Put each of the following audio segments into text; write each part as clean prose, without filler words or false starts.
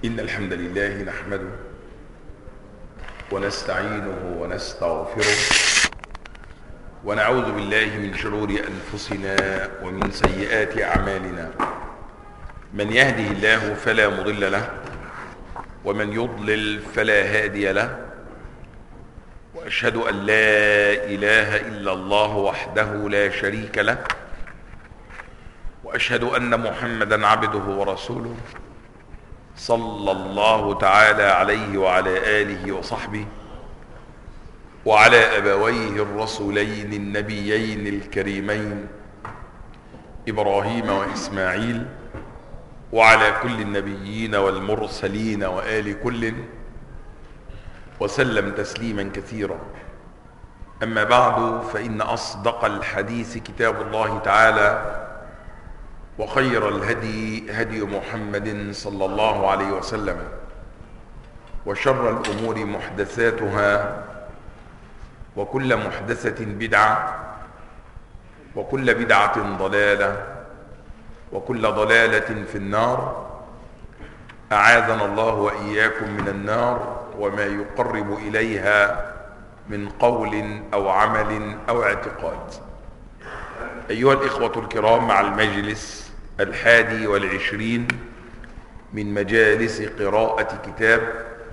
إن الحمد لله نحمده ونستعينه ونستغفره ونعوذ بالله من شرور أنفسنا ومن سيئات أعمالنا. من يهده الله فلا مضل له ومن يضلل فلا هادي له، وأشهد أن لا إله إلا الله وحده لا شريك له، وأشهد أن محمدا عبده ورسوله صلى الله تعالى عليه وعلى آله وصحبه وعلى أبويه الرسولين النبيين الكريمين إبراهيم وإسماعيل وعلى كل النبيين والمرسلين وآل كل وسلم تسليما كثيرا. أما بعد، فإن أصدق الحديث كتاب الله تعالى، وخير الهدي هدي محمد صلى الله عليه وسلم، وشر الأمور محدثاتها، وكل محدثة بدعة، وكل بدعة ضلالة، وكل ضلالة في النار. أعاذنا الله وإياكم من النار وما يقرب إليها من قول أو عمل أو اعتقاد. أيها الإخوة الكرام، مع المجلس 21 من مجالس قراءة كتاب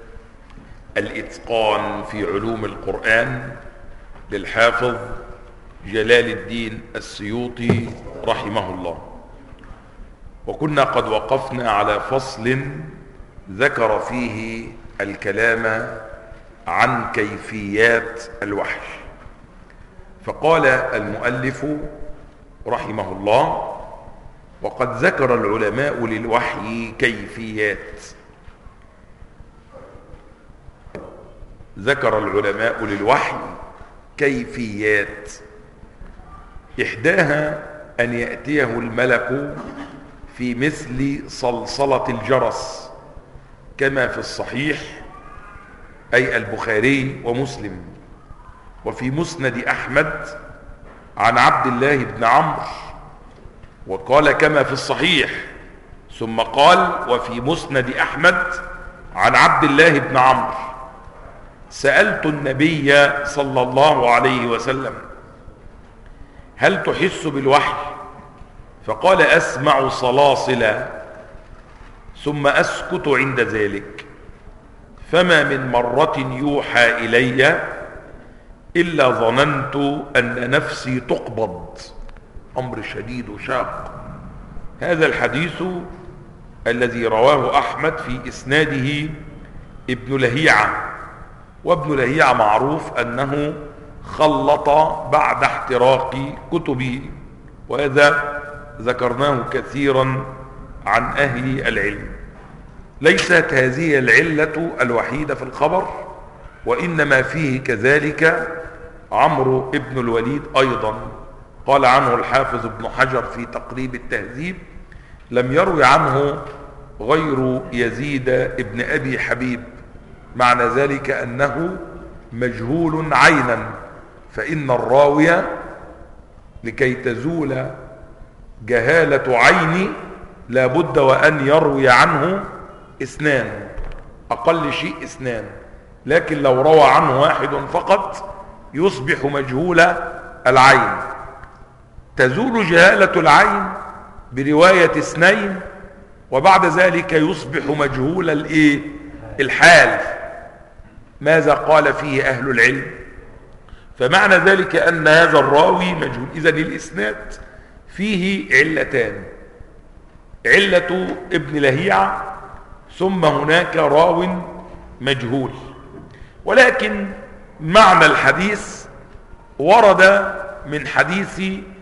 الإتقان في علوم القرآن للحافظ جلال الدين السيوطي رحمه الله. وكنا قد وقفنا على فصل ذكر فيه الكلام عن كيفيات الوحي، فقال المؤلف رحمه الله: وقد ذكر العلماء للوحي كيفيات. ذكر العلماء للوحي كيفيات، إحداها أن يأتيه الملك في مثل صلصلة الجرس كما في الصحيح، أي البخاري ومسلم، وفي مسند أحمد عن عبد الله بن عمرو، وقال كما في الصحيح، ثم قال وفي مسند أحمد عن عبد الله بن عمرو: سألت النبي صلى الله عليه وسلم: هل تحس بالوحي؟ فقال: أسمع صلاصلا ثم أسكت عند ذلك، فما من مرة يوحى إلي إلا ظننت أن نفسي تقبض. أمر شديد وشاق. هذا الحديث الذي رواه أحمد في إسناده ابن لهيعة، وابن لهيعة معروف أنه خلط بعد احتراق كتبه، وهذا ذكرناه كثيرا عن أهل العلم. ليست هذه العلة الوحيدة في الخبر، وإنما فيه كذلك عمرو ابن الوليد أيضا. قال عنه الحافظ ابن حجر في تقريب التهذيب: لم يروي عنه غير يزيد ابن أبي حبيب، معنى ذلك أنه مجهول عينا، فإن الراوي لكي تزول جهالة عين لا بد وأن يروي عنه اثنان، أقل شيء اثنان، لكن لو روى عنه واحد فقط يصبح مجهول العين. تزول جهالة العين برواية اثنين، وبعد ذلك يصبح مجهول الحال. ماذا قال فيه أهل العلم؟ فمعنى ذلك أن هذا الراوي مجهول. إذن الإسناد فيه علتان: علة ابن لهيعة، ثم هناك راو مجهول. ولكن معنى الحديث ورد من حديث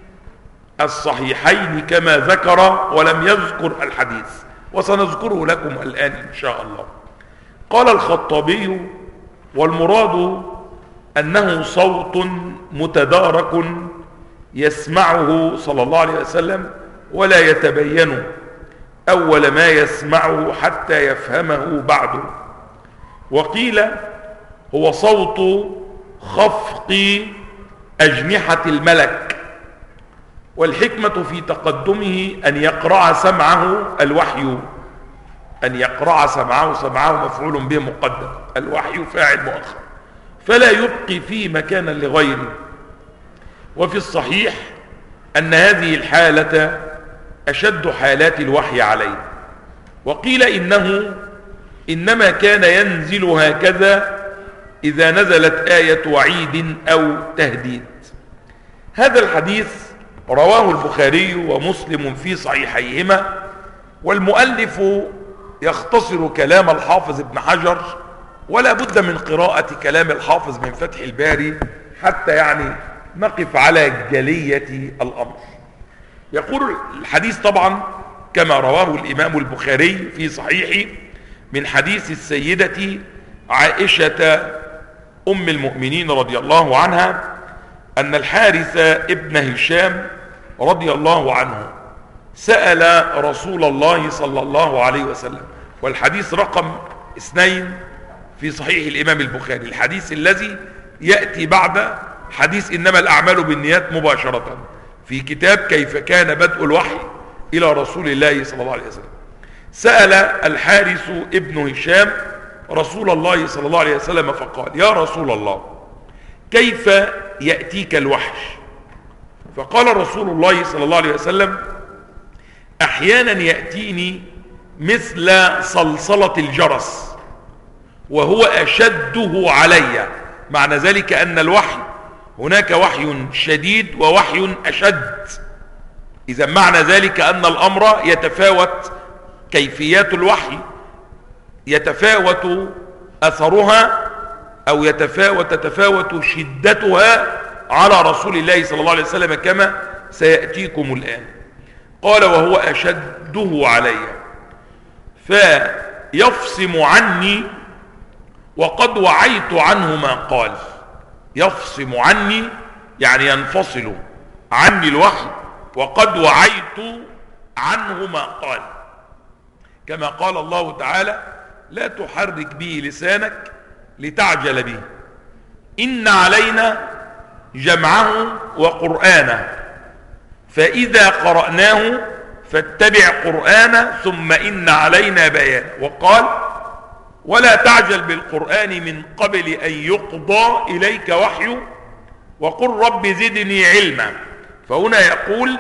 الصحيحين كما ذكر، ولم يذكر الحديث، وسنذكره لكم الآن إن شاء الله. قال الخطابي: والمراد أنه صوت متدارك يسمعه صلى الله عليه وسلم ولا يتبين أول ما يسمعه حتى يفهمه بعده. وقيل هو صوت خفق أجنحة الملك، والحكمة في تقدمه أن يقرع سمعه الوحي، أن يقرع سمعه مفعول به مقدم، الوحي فاعل مؤخر، فلا يبقي فيه مكانا لغيره. وفي الصحيح أن هذه الحالة أشد حالات الوحي عليه، وقيل إنه إنما كان ينزل هكذا إذا نزلت آية وعيد أو تهديد. هذا الحديث رواه البخاري ومسلم في صحيحيهما، والمؤلف يختصر كلام الحافظ ابن حجر، ولا بد من قراءة كلام الحافظ من فتح الباري حتى يعني نقف على جلية الأمر. يقول الحديث طبعا كما رواه الإمام البخاري في صحيحه من حديث السيدة عائشة أم المؤمنين رضي الله عنها أن الحارث ابن هشام رضي الله عنه سأل رسول الله صلى الله عليه وسلم، والحديث رقم 2 في صحيح الإمام البخاري، الحديث الذي يأتي بعد حديث إنما الأعمال بالنيات مباشرة في كتاب كيف كان بدء الوحي إلى رسول الله صلى الله عليه وسلم. سأل الحارث ابن هشام رسول الله صلى الله عليه وسلم فقال: يا رسول الله، كيف يأتيك الوحي؟ فقال رسول الله صلى الله عليه وسلم: أحيانا يأتيني مثل صلصلة الجرس وهو أشده علي. معنى ذلك أن الوحي هناك وحي شديد ووحي أشد. إذا معنى ذلك أن الأمر يتفاوت، كيفيات الوحي يتفاوت أثرها أو تتفاوت شدتها على رسول الله صلى الله عليه وسلم كما سيأتيكم الآن. قال: وهو أشده علي فيفصم عني وقد وعيت عنه ما قال. يفصم عني يعني ينفصل عني الوحي، وقد وعيت عنه ما قال، كما قال الله تعالى: لا تحرك به لسانك لتعجل به، إن علينا جمعه وقرآنه فإذا قرأناه فاتبع قرآنه ثم إن علينا بيانه. وقال: ولا تعجل بالقرآن من قبل أن يقضى إليك وحيه وقل رب زدني علما. فهنا يقول: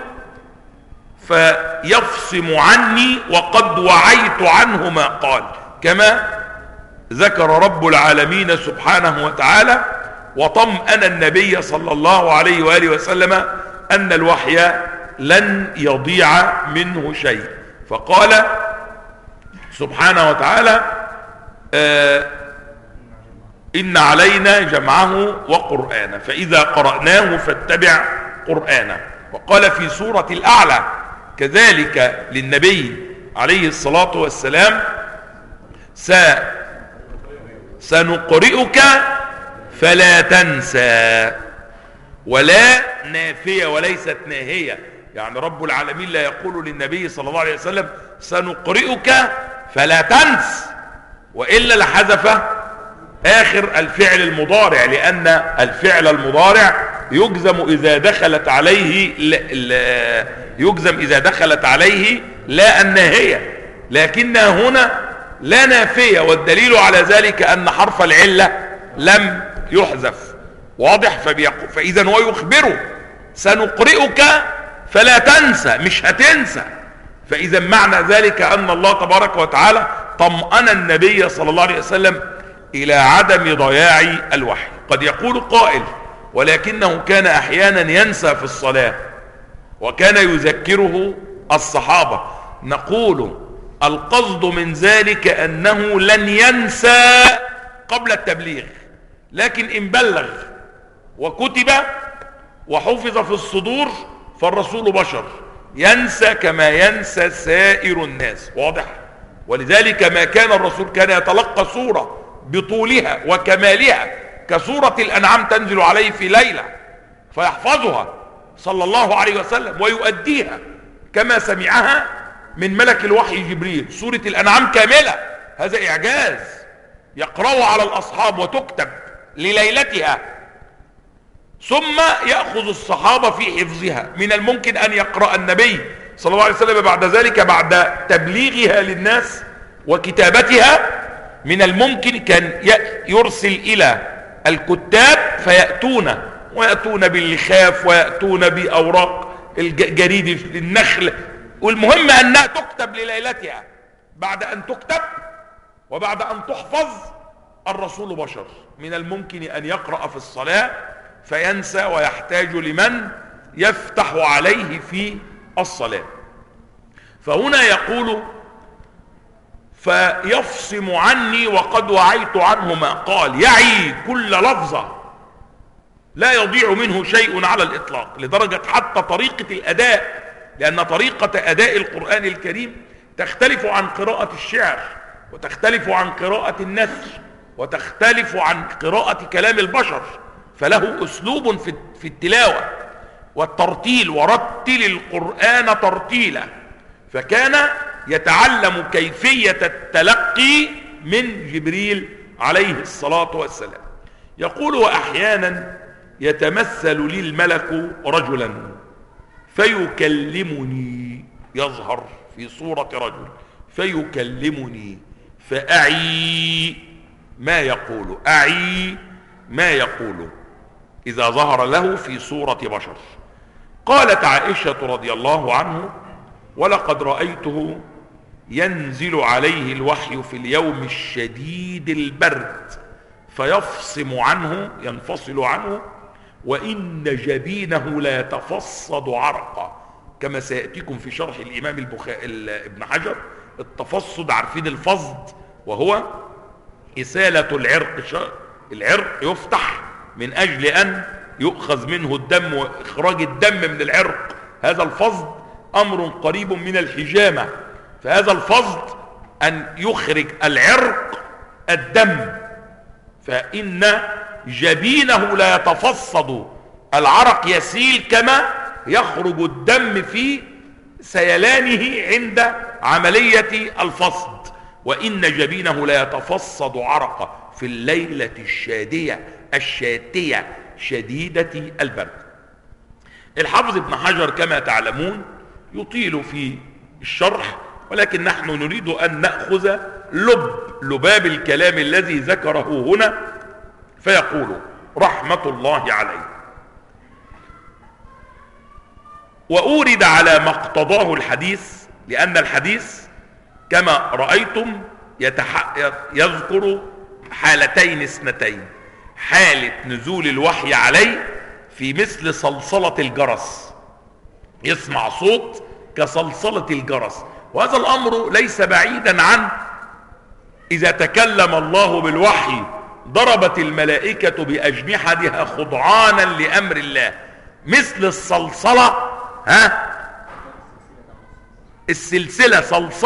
فيفصم عني وقد وعيت عنه ما قال، كما ذكر رب العالمين سبحانه وتعالى وطمأن النبي صلى الله عليه وآله وسلم أن الوحي لن يضيع منه شيء. فقال سبحانه وتعالى: إن علينا جمعه وقرآنه فإذا قرأناه فاتبع قرآنه. وقال في سورة الأعلى كذلك للنبي عليه الصلاة والسلام: سنقرئك فلا تنسى. ولا نافية وليست ناهية، يعني رب العالمين لا يقول للنبي صلى الله عليه وسلم سنقرئك فلا تنس، وإلا لحذف آخر الفعل المضارع، لأن الفعل المضارع يجزم إذا دخلت عليه لا الناهية، لكنها هنا لا نافية، والدليل على ذلك أن حرف العلة لم يحذف. واضح؟ فإذا هو يخبره سنقرئك فلا تنسى، مش هتنسى. فإذا معنى ذلك أن الله تبارك وتعالى طمأن النبي صلى الله عليه وسلم إلى عدم ضياع الوحي. قد يقول قائل: ولكنه كان أحيانا ينسى في الصلاة وكان يذكره الصحابة. نقول: القصد من ذلك أنه لن ينسى قبل التبليغ، لكن إن بلغ وكتب وحفظ في الصدور فالرسول بشر ينسى كما ينسى سائر الناس. واضح؟ ولذلك ما كان الرسول كان يتلقى سورة بطولها وكمالها كسورة الأنعام تنزل عليه في ليلة فيحفظها صلى الله عليه وسلم ويؤديها كما سمعها من ملك الوحي جبريل. سورة الأنعام كاملة، هذا إعجاز يقرأ على الأصحاب وتكتب لليلتها، ثم يأخذ الصحابة في حفظها. من الممكن أن يقرأ النبي صلى الله عليه وسلم بعد ذلك بعد تبليغها للناس وكتابتها من الممكن كان يرسل إلى الكتاب ويأتون باللخاف ويأتون بأوراق جريد النخل، والمهم أنها تكتب لليلتها. بعد أن تكتب وبعد أن تحفظ، الرسول بشر، من الممكن أن يقرأ في الصلاة فينسى ويحتاج لمن يفتح عليه في الصلاة. فهنا يقول فيفصم عني وقد وعيت عنه ما قال، يعي كل لفظة لا يضيع منه شيء على الإطلاق، لدرجة حتى طريقة الأداء، لأن طريقة أداء القرآن الكريم تختلف عن قراءة الشعر، وتختلف عن قراءة النثر، وتختلف عن قراءة كلام البشر، فله أسلوب في التلاوة والترتيل، ورتل القرآن ترتيلا. فكان يتعلم كيفية التلقي من جبريل عليه الصلاة والسلام. يقول وأحيانا يتمثل لي الملك رجلا فيكلمني، يظهر في صورة رجل فيكلمني فأعي ما يقول، أعي ما يقول إذا ظهر له في صورة بشر. قالت عائشة رضي الله عنه ولقد رأيته ينزل عليه الوحي في اليوم الشديد البرد فيفصم عنه، ينفصل عنه، وإن جبينه لا يتفصد عرقا، كما سيأتيكم في شرح الإمام ابن حجر. التفصد عارفين الفصد، وهو إسالة العرق، العرق يفتح من أجل أن يؤخذ منه الدم، وإخراج الدم من العرق، هذا الفصد أمر قريب من الحجامة. فهذا الفصد أن يخرج العرق الدم، فإن جبينه لا يتفصد، العرق يسيل كما يخرج الدم في سيلانه عند عملية الفصد. وإن جبينه لا يتفصد عرقا في الليلة الشاتية شديدة البرد. الحافظ ابن حجر كما تعلمون يطيل في الشرح، ولكن نحن نريد أن نأخذ لباب الكلام الذي ذكره هنا. فيقول رحمة الله عليه: وأورد على ما اقتضاه الحديث، لأن الحديث كما رأيتم يذكر حالتين اثنتين: حالة نزول الوحي عليه في مثل صلصلة الجرس، يسمع صوت كصلصلة الجرس، وهذا الأمر ليس بعيدا عن إذا تكلم الله بالوحي ضربت الملائكة بأجنحتها خضعانا لأمر الله، مثل الصلصلة، السلسلة،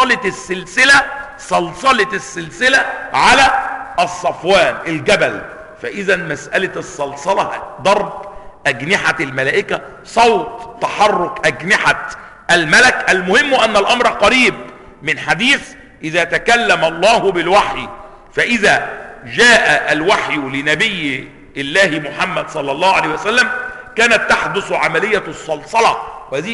صلصلة السلسلة على الصفوان الجبل. فإذا مسألة الصلصلة ضرب أجنحة الملائكة، صوت تحرك أجنحة الملك. المهم أن الأمر قريب من حديث إذا تكلم الله بالوحي، فإذا جاء الوحي لنبي الله محمد صلى الله عليه وسلم كانت تحدث عملية الصلصلة، وهذه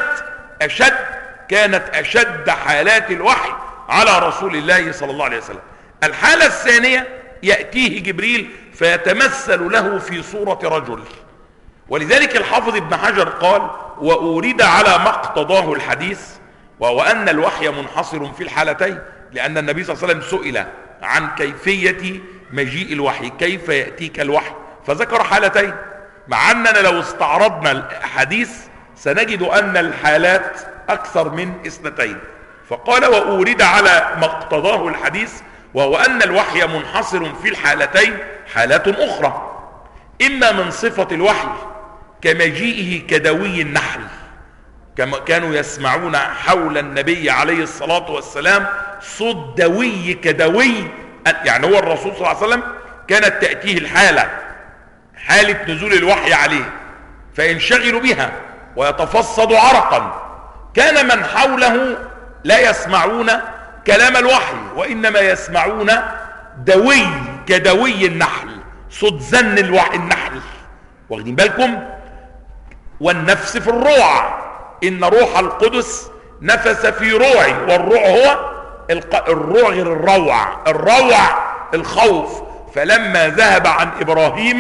كانت أشد حالات الوحي على رسول الله صلى الله عليه وسلم. الحالة الثانية يأتيه جبريل فيتمثل له في صورة رجل، ولذلك الحافظ ابن حجر قال: وأورد على ما اقتضاه الحديث، وهو أن الوحي منحصر في الحالتين، لأن النبي صلى الله عليه وسلم سئل عن كيفية مجيء الوحي، كيف يأتيك الوحي، فذكر حالتين، مع أننا لو استعرضنا الحديث سنجد أن الحالات أكثر من اثنتين. فقال: وأورد على ما اقتضاه الحديث، وهو أن الوحي منحصر في الحالتين حالات أخرى، إما من صفة الوحي كمجيئه كدوي النحل، كما كانوا يسمعون حول النبي عليه الصلاة والسلام صوت دوي كدوي، يعني هو الرسول صلى الله عليه وسلم كانت تأتيه حالة نزول الوحي عليه فينشغل بها ويتفصد عرقا. كان من حوله لا يسمعون كلام الوحي، وإنما يسمعون دوي كدوي النحل، صوت زن النحل، واخدين بالكم؟ والنفس في الروع، إن روح القدس نفس في روعي، والروع هو الروع غير الروع الخوف. فلما ذهب عن إبراهيم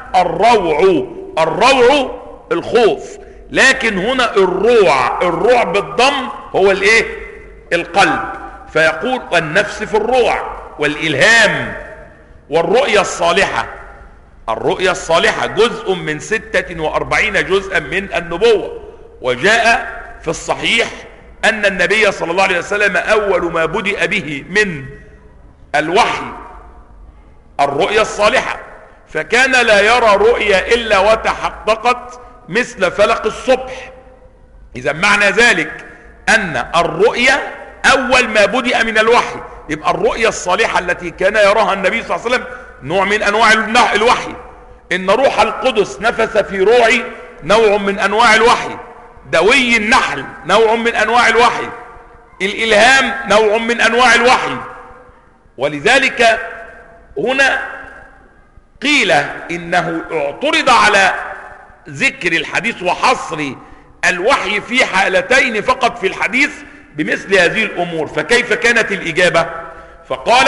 الروع الخوف. لكن هنا الروع بالضم هو الايه؟ القلب. فيقول والنفس في الروع والإلهام والرؤيا الصالحة. الرؤيا الصالحة جزء من 46 جزءا من النبوة. وجاء في الصحيح أن النبي صلى الله عليه وسلم أول ما بدأ به من الوحي الرؤيا الصالحة، فكان لا يرى رؤيا إلا وتحققت مثل فلق الصبح. إذا معنى ذلك أن الرؤيا أول ما بدأ من الوحي. يبقى الرؤيا الصالحة التي كان يراها النبي صلى الله عليه وسلم نوع من أنواع الوحي. إن روح القدس نفث في روعي نوع من أنواع الوحي. دوي النحل نوع من أنواع الوحي. الإلهام نوع من أنواع الوحي. ولذلك هنا قيل إنه اعترض على ذكر الحديث وحصر الوحي في حالتين فقط في الحديث بمثل هذه الأمور. فكيف كانت الإجابة؟ فقال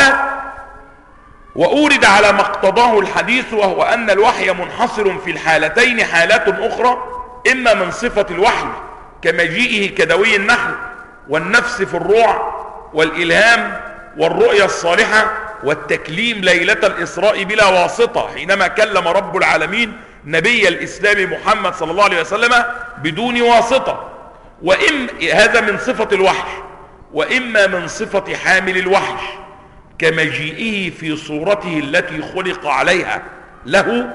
وأورد على ما اقتضاه الحديث، وهو أن الوحي منحصر في الحالتين حالات أخرى، إما من صفة الوحي كمجيئه كدوي النحل، والنفس في الروع، والإلهام، والرؤيا الصالحة، والتكليم ليلة الإسراء بلا واسطة حينما كلم رب العالمين نبي الإسلام محمد صلى الله عليه وسلم بدون واسطة. هذا من صفة الوحي. وإما من صفة حامل الوحي كمجيئه في صورته التي خلق عليها له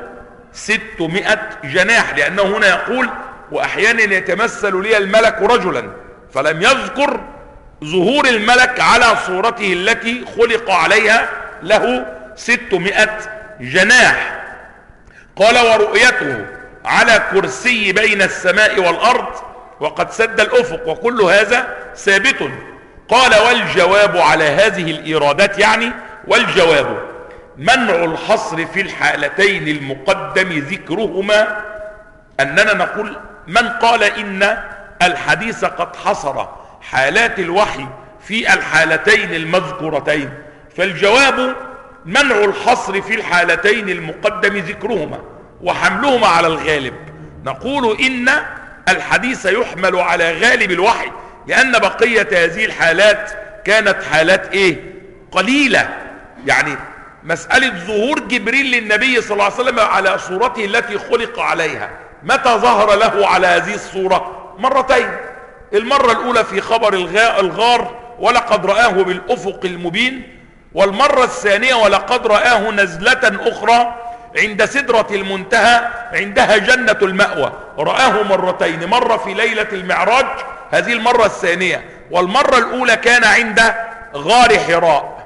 600 جناح، لأنه هنا يقول وأحيانا يتمثل لي الملك رجلا، فلم يذكر ظهور الملك على صورته التي خلق عليها له 600 جناح. قال ورؤيته على كرسي بين السماء والأرض وقد سد الأفق، وكل هذا ثابت. قال والجواب على هذه الإيرادات، يعني والجواب منع الحصر في الحالتين المقدم ذكرهما. أننا نقول من قال إن الحديث قد حصر حالات الوحي في الحالتين المذكورتين، فالجواب منع الحصر في الحالتين المقدم ذكرهما وحملهما على الغالب. نقول إن الحديث يحمل على غالب الوحي، لأن بقية هذه الحالات كانت حالات قليلة. يعني مسألة ظهور جبريل للنبي صلى الله عليه وسلم على صورته التي خلق عليها، متى ظهر له على هذه الصورة؟ مرتين. المرة الأولى في خبر الغار ولقد رآه بالأفق المبين، والمرة الثانية ولقد رآه نزلة أخرى عند سدرة المنتهى عندها جنة المأوى. رآه مرتين، مرة في ليلة المعراج، هذه المرة الثانية، والمرة الأولى كان عند غار حراء.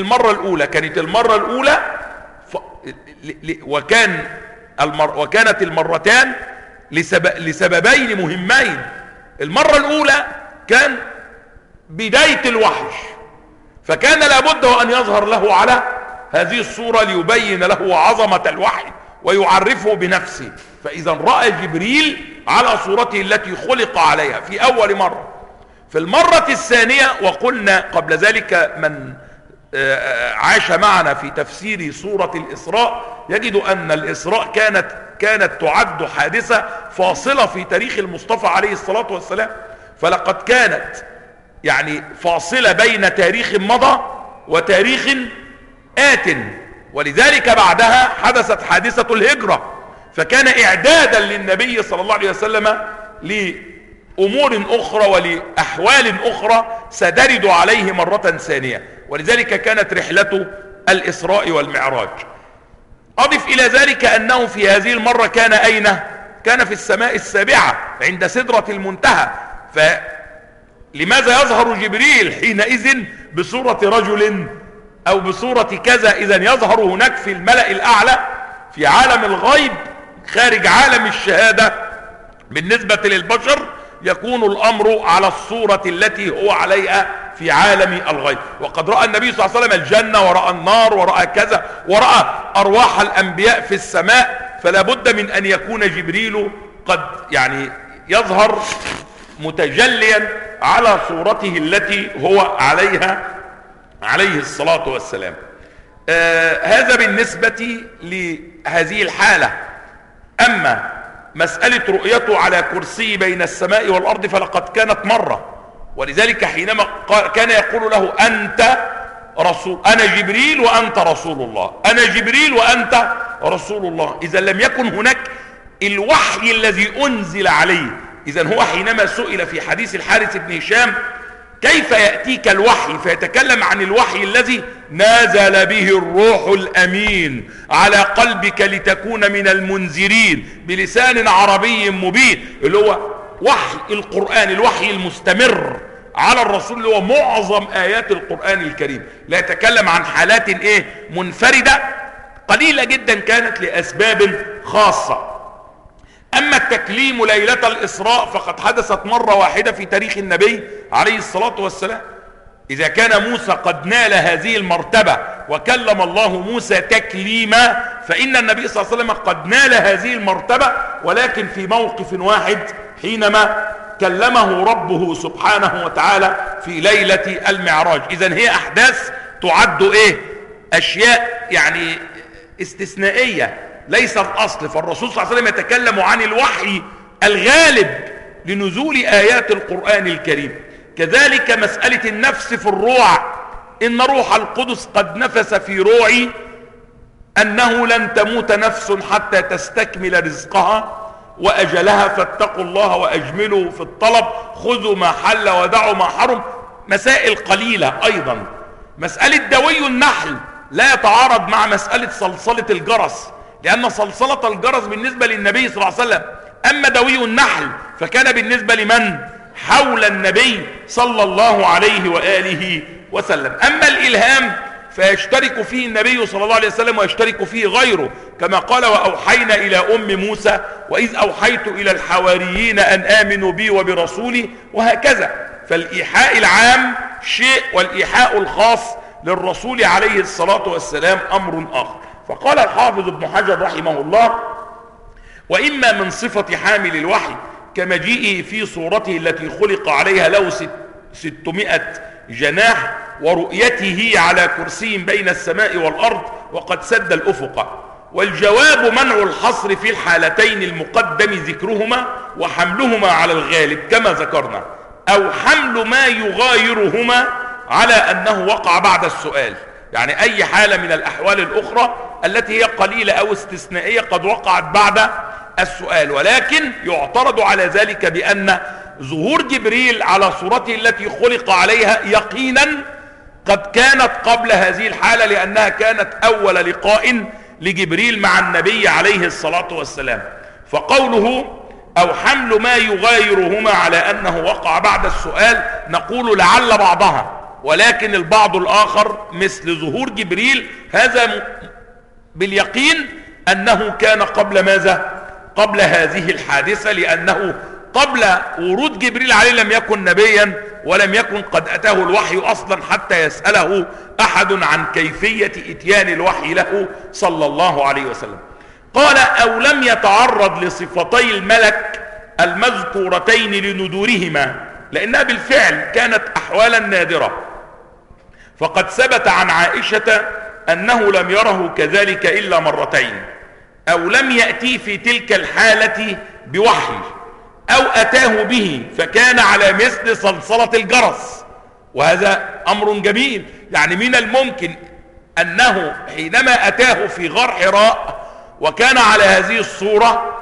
كانت المرة الأولى وكانت المرتان لسببين مهمين. المرة الأولى كان بداية الوحي، فكان لابد أن يظهر له على هذه الصورة ليبين له عظمة الوحي ويعرفه بنفسه. فإذا رأى جبريل على صورته التي خلق عليها في أول مرة. في المرة الثانية، وقلنا قبل ذلك من عاش معنا في تفسير سورة الإسراء يجد أن الإسراء كانت تعد حادثة فاصلة في تاريخ المصطفى عليه الصلاة والسلام. فلقد كانت يعني فاصلة بين تاريخ مضى وتاريخ آت، ولذلك بعدها حدثت حادثة الهجرة، فكان إعدادا للنبي صلى الله عليه وسلم لأمور أخرى ولأحوال أخرى سترد عليه مرة ثانية. ولذلك كانت رحلة الإسراء والمعراج. أضف إلى ذلك أنه في هذه المرة كان أين؟ كان في السماء السابعة عند سدرة المنتهى. فلماذا يظهر جبريل حينئذ بصورة رجل أو بصورة كذا؟ إذن يظهر هناك في الملأ الأعلى في عالم الغيب خارج عالم الشهادة. بالنسبة للبشر يكون الأمر على الصورة التي هو عليها في عالم الغيب. وقد رأى النبي صلى الله عليه وسلم الجنة ورأى النار ورأى كذا ورأى أرواح الأنبياء في السماء، فلا بد من أن يكون جبريل قد يعني يظهر متجليا على صورته التي هو عليها عليه الصلاة والسلام. هذا بالنسبة لهذه الحالة. أما مسألة رؤيته على كرسي بين السماء والأرض فلقد كانت مرة، ولذلك حينما كان يقول له أنت رسول، أنا جبريل وأنت رسول الله، أنا جبريل وأنت رسول الله. إذا لم يكن هناك الوحي الذي أنزل عليه. إذا هو حينما سئل في حديث الحارث بن هشام كيف يأتيك الوحي، فيتكلم عن الوحي الذي نزل به الروح الأمين على قلبك لتكون من المنذرين بلسان عربي مبين، اللي هو وحي القرآن، الوحي المستمر على الرسول اللي هو معظم آيات القرآن الكريم. لا يتكلم عن حالات منفردة قليلة جدا كانت لأسباب خاصة. أما التكليم ليلة الإسراء فقد حدثت مرة واحدة في تاريخ النبي عليه الصلاة والسلام. إذا كان موسى قد نال هذه المرتبة وكلم الله موسى تكليما، فإن النبي صلى الله عليه وسلم قد نال هذه المرتبة، ولكن في موقف واحد حينما كلمه ربه سبحانه وتعالى في ليلة المعراج. إذن هي أحداث تعد أشياء يعني استثنائية ليس الأصل. فالرسول صلى الله عليه وسلم يتكلم عن الوحي الغالب لنزول آيات القرآن الكريم. كذلك مسألة النفس في الروع، إن روح القدس قد نفس في روعي أنه لن تموت نفس حتى تستكمل رزقها وأجلها فاتقوا الله وأجملوا في الطلب خذوا ما حل ودعوا ما حرم. مسائل قليلة. أيضا مسألة دوي النحل لا يتعارض مع مسألة صلصلة الجرس، لأن صلصلة الجرس بالنسبة للنبي صلى الله عليه وسلم، أما دوي النحل فكان بالنسبة لمن حول النبي صلى الله عليه وآله وسلم. أما الإلهام فيشترك فيه النبي صلى الله عليه وسلم ويشترك فيه غيره، كما قال وأوحينا إلى أم موسى وإذ أوحيت إلى الحواريين أن آمنوا بي وبرسولي، وهكذا. فالإيحاء العام شيء والإيحاء الخاص للرسول عليه الصلاة والسلام أمر آخر. فقال الحافظ ابن حجر رحمه الله وإما من صفة حامل الوحي كمجيئه في صورته التي خلق عليها له 600 جناح ورؤيته على كرسي بين السماء والأرض وقد سد الأفق. والجواب منع الحصر في الحالتين المقدم ذكرهما وحملهما على الغالب كما ذكرنا، أو حمل ما يغايرهما على أنه وقع بعد السؤال. يعني أي حالة من الأحوال الأخرى التي هي قليلة أو استثنائية قد وقعت بعد السؤال، ولكن يعترض على ذلك بأن ظهور جبريل على صورته التي خلق عليها يقينا قد كانت قبل هذه الحالة، لأنها كانت أول لقاء لجبريل مع النبي عليه الصلاة والسلام. فقوله أو حمل ما يغايرهما على أنه وقع بعد السؤال نقول لعل بعضها، ولكن البعض الآخر مثل ظهور جبريل هذا باليقين أنه كان قبل ماذا؟ قبل هذه الحادثة، لأنه قبل ورود جبريل عليه لم يكن نبيا ولم يكن قد أتاه الوحي أصلا حتى يسأله أحد عن كيفية إتيان الوحي له صلى الله عليه وسلم. قال أو لم يتعرض لصفتي الملك المذكورتين لندورهما، لأنها بالفعل كانت أحوالا نادرة. فقد ثبت عن عائشة أنه لم يره كذلك إلا مرتين، أو لم يأتي في تلك الحالة بوحي، أو أتاه به فكان على مثل صلصلة الجرس. وهذا أمر جميل. يعني من الممكن أنه حينما أتاه في غار حراء وكان على هذه الصورة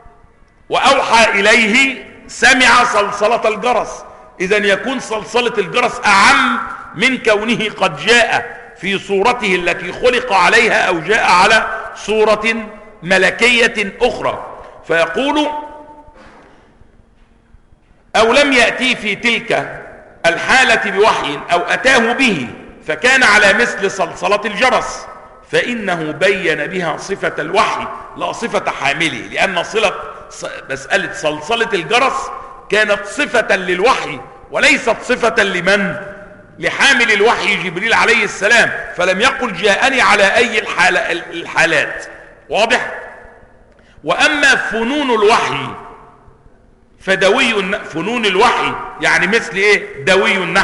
وأوحى إليه سمع صلصلة الجرس، إذن يكون صلصلة الجرس أعم من كونه قد جاء في صورته التي خلق عليها أو جاء على صورة ملكية أخرى. فيقول أو لم يأتي في تلك الحالة بوحي أو أتاه به فكان على مثل صلصلة الجرس، فإنه بين بها صفة الوحي لا صفة حامله، لأن مسألة صلصلة الجرس كانت صفة للوحي وليست صفة لمن؟ لحامل الوحي جبريل عليه السلام. فلم يقل جاءني على أي الحالات. واضح؟ وأما فنون الوحي فدوي فنون الوحي يعني مثل إيه؟ دوي النحل.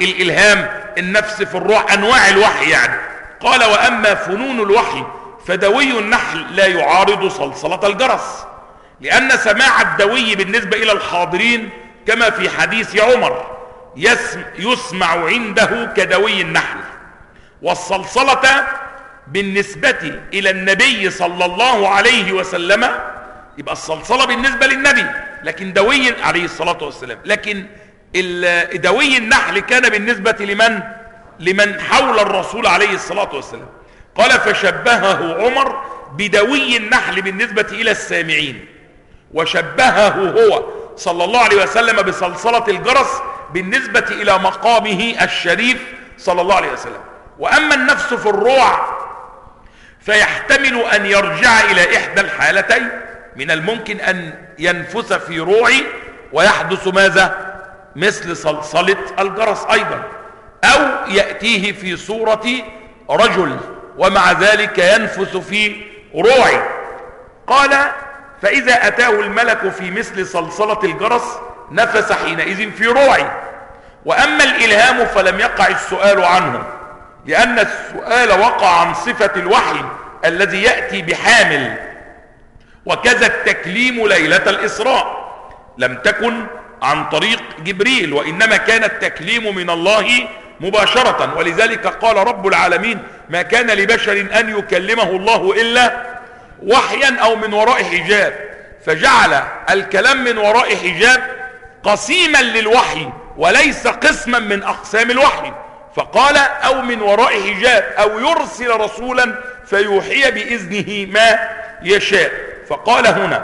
الإلهام، النفس في الروح، أنواع الوحي يعني. قال وأما فنون الوحي فدوي النحل لا يعارض صلصلة الجرس، لأن سماع الدوي بالنسبة إلى الحاضرين كما في حديث عمر يسمع عنده كدوي النحل، والصلصلة بالنسبة إلى النبي صلى الله عليه وسلم يبقى الصلصلة بالنسبة للنبي، لكن دوي عليه الصلاة والسلام، لكن دوي النحل كان بالنسبة لمن حول الرسول عليه الصلاة والسلام. قال فشبهه عمر بدوي النحل بالنسبة إلى السامعين، وشبهه هو صلى الله عليه وسلم بصلصلة الجرس بالنسبة إلى مقامه الشريف صلى الله عليه وسلم. وأما النفس في الروع فيحتمل أن يرجع إلى إحدى الحالتين، من الممكن أن ينفث في روعي ويحدث ماذا؟ مثل صلصلة الجرس أيضا، أو يأتيه في صورة رجل ومع ذلك ينفث في روعي. قال فإذا أتاه الملك في مثل صلصلة الجرس نفس حينئذ في روعي. وأما الإلهام فلم يقع السؤال عنه، لأن السؤال وقع عن صفة الوحي الذي يأتي بحامل، وكذا التكليم ليلة الإسراء لم تكن عن طريق جبريل، وإنما كان التكليم من الله مباشرة. ولذلك قال رب العالمين ما كان لبشر أن يكلمه الله إلا وحيا أو من وراء حجاب، فجعل الكلام من وراء حجاب قسيما للوحي وليس قسما من أقسام الوحي، فقال أو من وراء حجاب أو يرسل رسولا فيوحي بإذنه ما يشاء. فقال هنا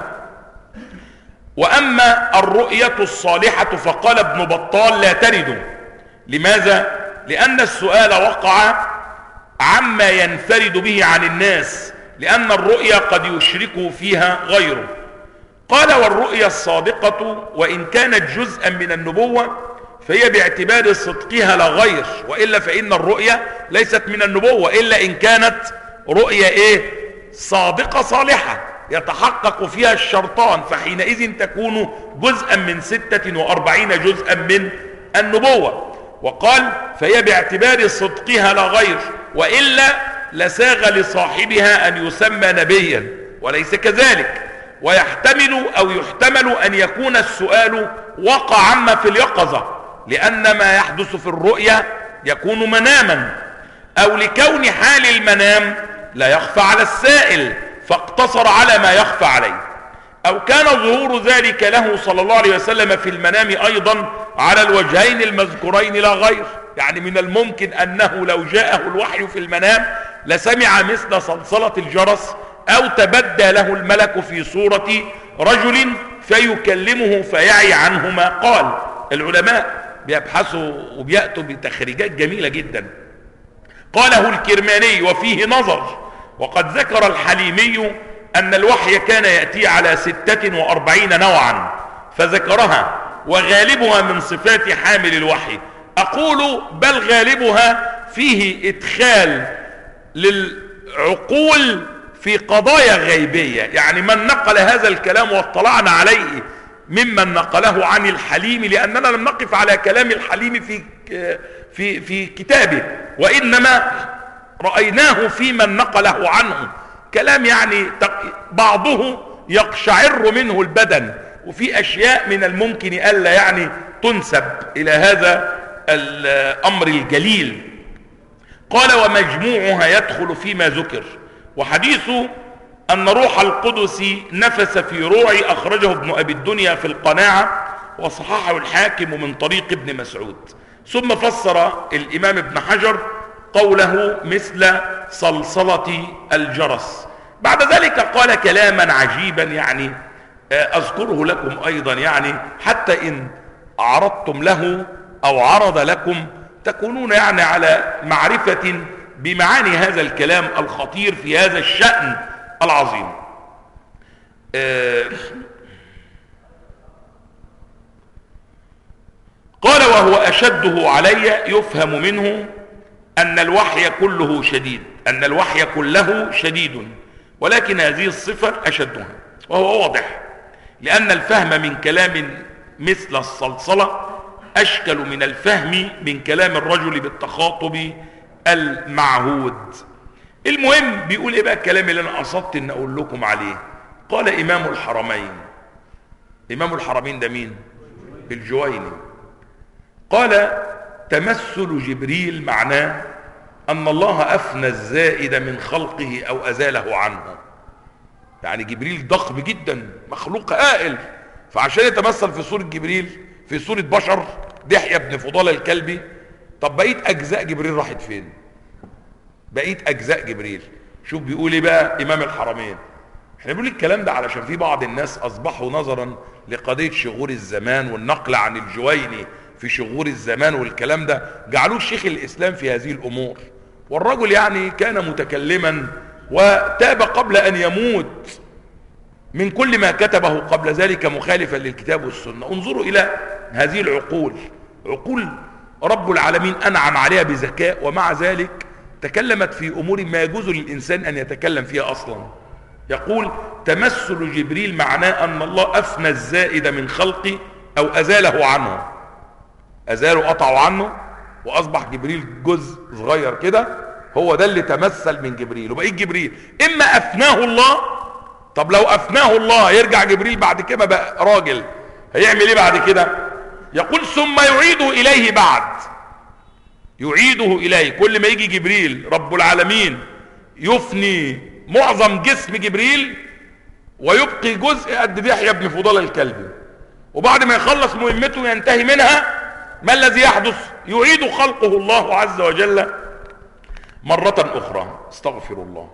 وأما الرؤية الصالحة فقال ابن بطال لا ترد. لماذا؟ لأن السؤال وقع عما ينفرد به عن الناس، لأن الرؤية قد يشرك فيها غيره. قال والرؤية الصادقة وإن كانت جزءا من النبوة فهي باعتبار صدقها لا غير، وإلا فإن الرؤية ليست من النبوة إلا إن كانت رؤية صادقة صالحة يتحقق فيها الشرطان، فحينئذ تكون جزءا من 46 جزءا من النبوة. وقال فهي باعتبار صدقها لا غير، وإلا لساغ لصاحبها أن يسمى نبيا، وليس كذلك. ويحتمل أو يحتمل أن يكون السؤال وقع عما في اليقظة، لأن ما يحدث في الرؤيا يكون مناما، أو لكون حال المنام لا يخفى على السائل فاقتصر على ما يخفى عليه، أو كان ظهور ذلك له صلى الله عليه وسلم في المنام أيضا على الوجهين المذكورين لا غير. يعني من الممكن أنه لو جاءه الوحي في المنام لسمع مثل صلصلة الجرس، أو تبدى له الملك في صورة رجل فيكلمه فيعي عنه ما قال. العلماء بيبحثوا وبيأتوا بتخريجات جميلة جدا. قاله الكرماني وفيه نظر، وقد ذكر الحليمي أن الوحي كان يأتي على 46 نوعا فذكرها، وغالبها من صفات حامل الوحي. أقول بل غالبها فيه إدخال للعقول في قضايا غيبية، يعني من نقل هذا الكلام واطلعنا عليه ممن نقله عن الحليم، لأننا لم نقف على كلام الحليم في كتابه، وإنما رأيناه في من نقله عنه كلام يعني بعضه يقشعر منه البدن، وفي أشياء من الممكن ألا يعني تنسب إلى هذا الأمر الجليل. قال ومجموعها يدخل فيما ذكر. وحديث أن روح القدس نفس في روعي أخرجه ابن أبي الدنيا في القناعة، وصححه الحاكم من طريق ابن مسعود. ثم فسر الإمام ابن حجر قوله مثل صلصلة الجرس. بعد ذلك قال كلاما عجيبا يعني أذكره لكم أيضا، يعني حتى إن عرضتم له أو عرض لكم تكونون يعني على معرفة بمعاني هذا الكلام الخطير في هذا الشأن العظيم. قال وهو أشده علي يفهم منه أن الوحي كله شديد، أن الوحي كله شديد، ولكن هذه الصفة أشدها. وهو واضح، لأن الفهم من كلام مثل الصلصلة أشكل من الفهم من كلام الرجل بالتخاطب المعهود. المهم بيقول ايه بقى الكلام اللي انا قصدت ان اقول لكم عليه؟ قال امام الحرمين. امام الحرمين ده مين؟ الجويني. قال تمثل جبريل معناه ان الله افنى الزائد من خلقه او ازاله عنه. يعني جبريل ضخم جدا، مخلوق هائل، فعشان يتمثل في صورة جبريل في صورة بشر دحية بن فضالة الكلبي، طب بقية اجزاء جبريل راحت فين؟ بقية اجزاء جبريل. شوف بيقول ايه بقى امام الحرمين. احنا بنقول الكلام ده علشان في بعض الناس اصبحوا نظرا لقضية شغور الزمان والنقل عن الجويني في شغور الزمان والكلام ده جعلوه شيخ الاسلام في هذه الامور، والرجل يعني كان متكلما وتاب قبل ان يموت من كل ما كتبه قبل ذلك مخالفا للكتاب والسنة. انظروا الى هذه العقول، عقول رب العالمين انعم عليها بذكاء، ومع ذلك تكلمت في امور ما يجوز للانسان ان يتكلم فيها اصلا. يقول تمثل جبريل معناه ان الله افنى الزائد من خلقه او ازاله عنه. ازاله، قطعوا عنه واصبح جبريل جزء صغير كده، هو ده اللي تمثل من جبريل. وبقيت جبريل اما افناه الله، طب لو افناه الله يرجع جبريل بعد كده بقى راجل، هيعمل ايه بعد كده؟ يقول ثم يعيده اليه بعد، يعيده اليه. كل ما يجي جبريل رب العالمين يفني معظم جسم جبريل ويبقي جزء قد دحية بن فضالة الكلبي، وبعد ما يخلص مهمته ينتهي منها، ما الذي يحدث؟ يعيد خلقه الله عز وجل مرة اخرى. استغفر الله.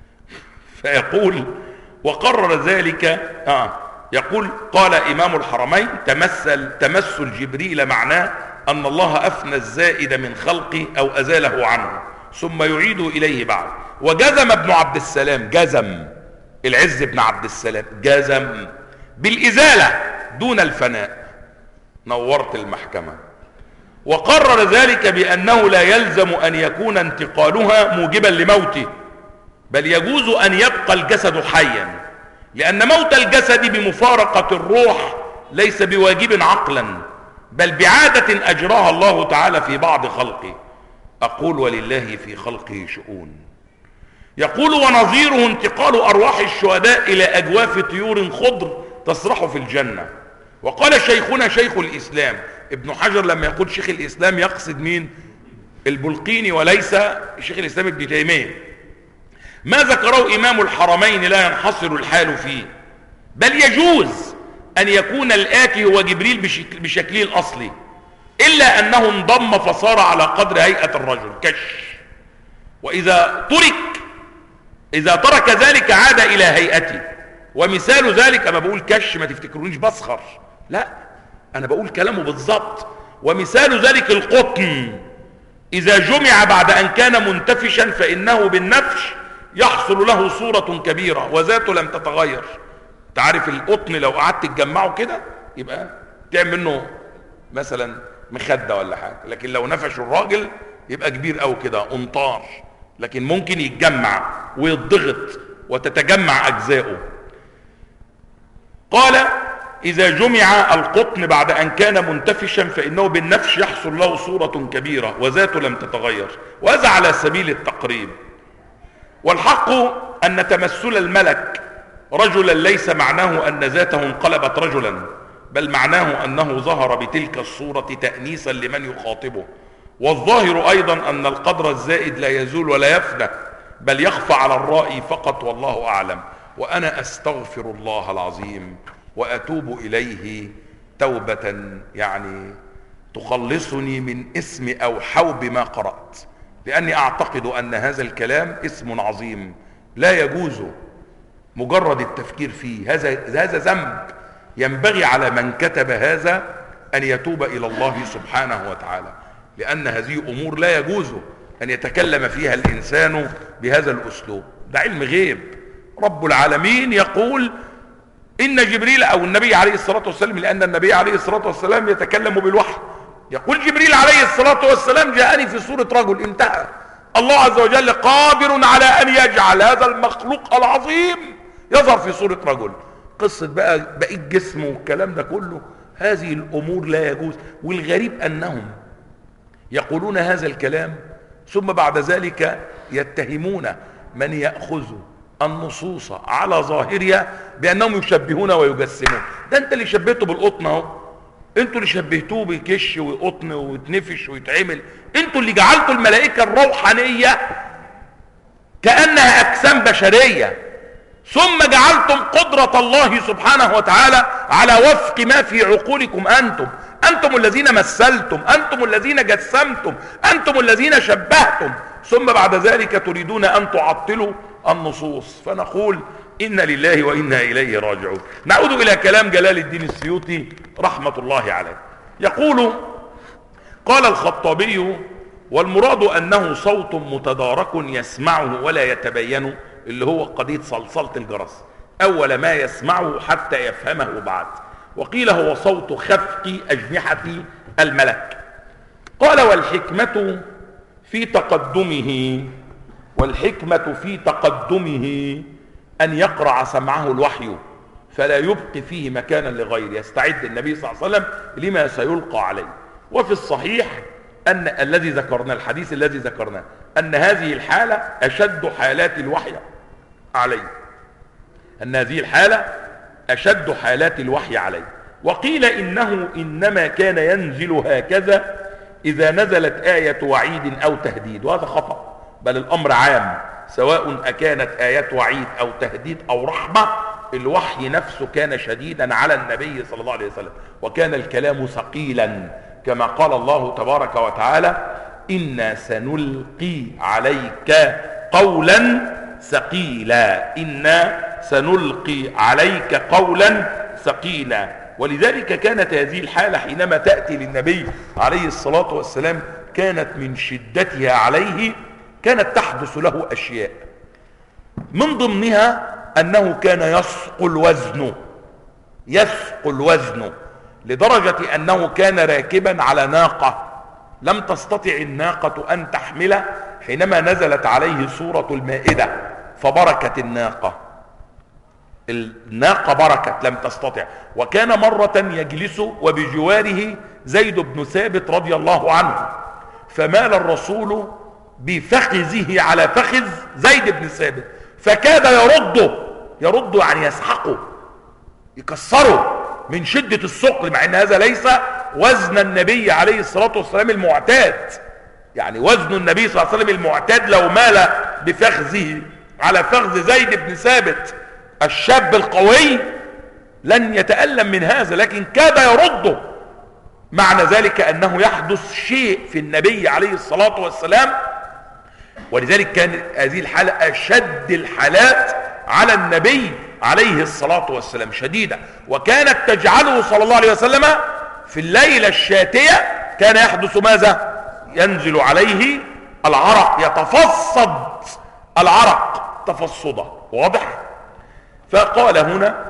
فيقول وقرر ذلك يقول قال امام الحرمين تمثل جبريل معناه ان الله افنى الزائد من خلقه او ازاله عنه ثم يعيد اليه بعد. وجزم ابن عبد السلام، جزم العز بن عبد السلام، جزم بالازالة دون الفناء. نورت المحكمة. وقرر ذلك بانه لا يلزم ان يكون انتقالها موجبا لموته، بل يجوز ان يبقى الجسد حيا، لان موت الجسد بمفارقة الروح ليس بواجب عقلا، بل بعادة اجراها الله تعالى في بعض خلقه. اقول ولله في خلقه شؤون. يقول ونظيره انتقال ارواح الشهداء الى اجواف طيور خضر تسرح في الجنة. وقال شيخنا شيخ الاسلام ابن حجر، لما يقول شيخ الاسلام يقصد مين؟ البلقيني وليس شيخ الاسلام ابن تيمية. ما ذكره امام الحرمين لا ينحصر الحال فيه، بل يجوز ان يكون الاتي هو جبريل بشكله الاصلي، الا انه انضم فصار على قدر هيئة الرجل كش. واذا ترك ذلك عاد الى هيئته. ومثال ذلك، انا بقول كش ما تفتكرونيش بسخر، لا انا بقول كلامه بالضبط. ومثال ذلك القطن اذا جمع بعد ان كان منتفشا فانه بالنفش يحصل له صورة كبيرة وذاته لم تتغير. تعرف القطن لو قعدت تجمعه كده يبقى تعمل منه مثلا مخدة ولا حاجة، لكن لو نفش الراجل يبقى كبير قوي كده قنطار، لكن ممكن يتجمع ويتضغط وتتجمع اجزاؤه. قال اذا جمع القطن بعد ان كان منتفشا فانه بالنفش يحصل له صورة كبيرة وذاته لم تتغير، وهذا على سبيل التقريب. والحق ان تمثل الملك رجلا ليس معناه ان ذاته انقلبت رجلا، بل معناه انه ظهر بتلك الصورة تأنيسا لمن يخاطبه. والظاهر ايضا ان القدر الزائد لا يزول ولا يفنى، بل يخفى على الرائي فقط، والله اعلم. وانا استغفر الله العظيم واتوب اليه توبة يعني تخلصني من اسم او حوب ما قرأت، لاني اعتقد ان هذا الكلام اسم عظيم لا يجوز مجرد التفكير فيه. هذا ذنب ينبغي على من كتب هذا ان يتوب الى الله سبحانه وتعالى، لان هذه امور لا يجوز ان يتكلم فيها الانسان بهذا الاسلوب. ده علم غيب. رب العالمين يقول ان جبريل او النبي عليه الصلاة والسلام، لان النبي عليه الصلاة والسلام يتكلم بالوحي، يقول جبريل عليه الصلاة والسلام جاءني في صورة رجل. انتهى. الله عز وجل قادر على ان يجعل هذا المخلوق العظيم يظهر في صورة رجل. قصة بقى بقية جسمه والكلام ده كله هذه الأمور لا يجوز. والغريب أنهم يقولون هذا الكلام ثم بعد ذلك يتهمون من يأخذ النصوص على ظاهرها بأنهم يشبهون ويجسمون. ده انت اللي شبهته بالقطن اهو، انتوا اللي شبهتوه بكش وقطن ويتنفش ويتعمل، انتوا اللي جعلتوا الملائكة الروحانية كأنها أجسام بشرية، ثم جعلتم قدرة الله سبحانه وتعالى على وفق ما في عقولكم. أنتم الذين مثلتم، أنتم الذين جسمتم، أنتم الذين شبهتم، ثم بعد ذلك تريدون أن تعطلوا النصوص. فنقول إن لله وإنا إليه راجعون. نعود إلى كلام جلال الدين السيوطي رحمة الله عليه، يقول: قال الخطابي: والمراد أنه صوت متدارك يسمعه ولا يتبين، اللي هو قضية صلصلة الجرس، أول ما يسمعه حتى يفهمه بعد. وقيل هو صوت خفق أجنحة الملك. قال: والحكمة في تقدمه أن يقرع سمعه الوحي فلا يبقي فيه مكانا لغيره، يستعد النبي صلى الله عليه وسلم لما سيلقى عليه. وفي الصحيح أن الحديث الذي ذكرناه أن هذه الحالة أشد حالات الوحي عليه، وقيل إنه إنما كان ينزل هكذا إذا نزلت آية وعيد أو تهديد، وهذا خطأ، بل الأمر عام، سواء أكانت آية وعيد أو تهديد أو رحمة، الوحي نفسه كان شديدا على النبي صلى الله عليه وسلم، وكان الكلام ثقيلا، كما قال الله تبارك وتعالى: إنا سنلقي عليك قولا ثقيلا، إنا سنلقي عليك قولا ثقيلا. ولذلك كانت هذه الحالة حينما تأتي للنبي عليه الصلاة والسلام كانت من شدتها عليه، كانت تحدث له أشياء، من ضمنها أنه كان يثقل وزنه لدرجة أنه كان راكبا على ناقة لم تستطع الناقة أن تحمله، حينما نزلت عليه سورة المائدة فبركت الناقة بركت لم تستطع. وكان مرة يجلس وبجواره زيد بن ثابت رضي الله عنه، فمال الرسول بفخذه على فخذ زيد بن ثابت فكاد يرده يعني يسحقه يكسره من شدة الثقل، مع ان هذا ليس وزن النبي عليه الصلاة والسلام المعتاد. يعني وزن النبي صلى الله عليه وسلم المعتاد لو مال بفخذه على فخذ زيد بن ثابت الشاب القوي لن يتألم من هذا، لكن كاد يرده. معنى ذلك أنه يحدث شيء في النبي عليه الصلاة والسلام، ولذلك كان هذه الحالة أشد الحالات على النبي عليه الصلاة والسلام، شديدة. وكانت تجعله صلى الله عليه وسلم في الليلة الشاتية كان يحدث ماذا؟ ينزل عليه العرق، يتفصد العرق تفصدا، واضح؟ فقال هنا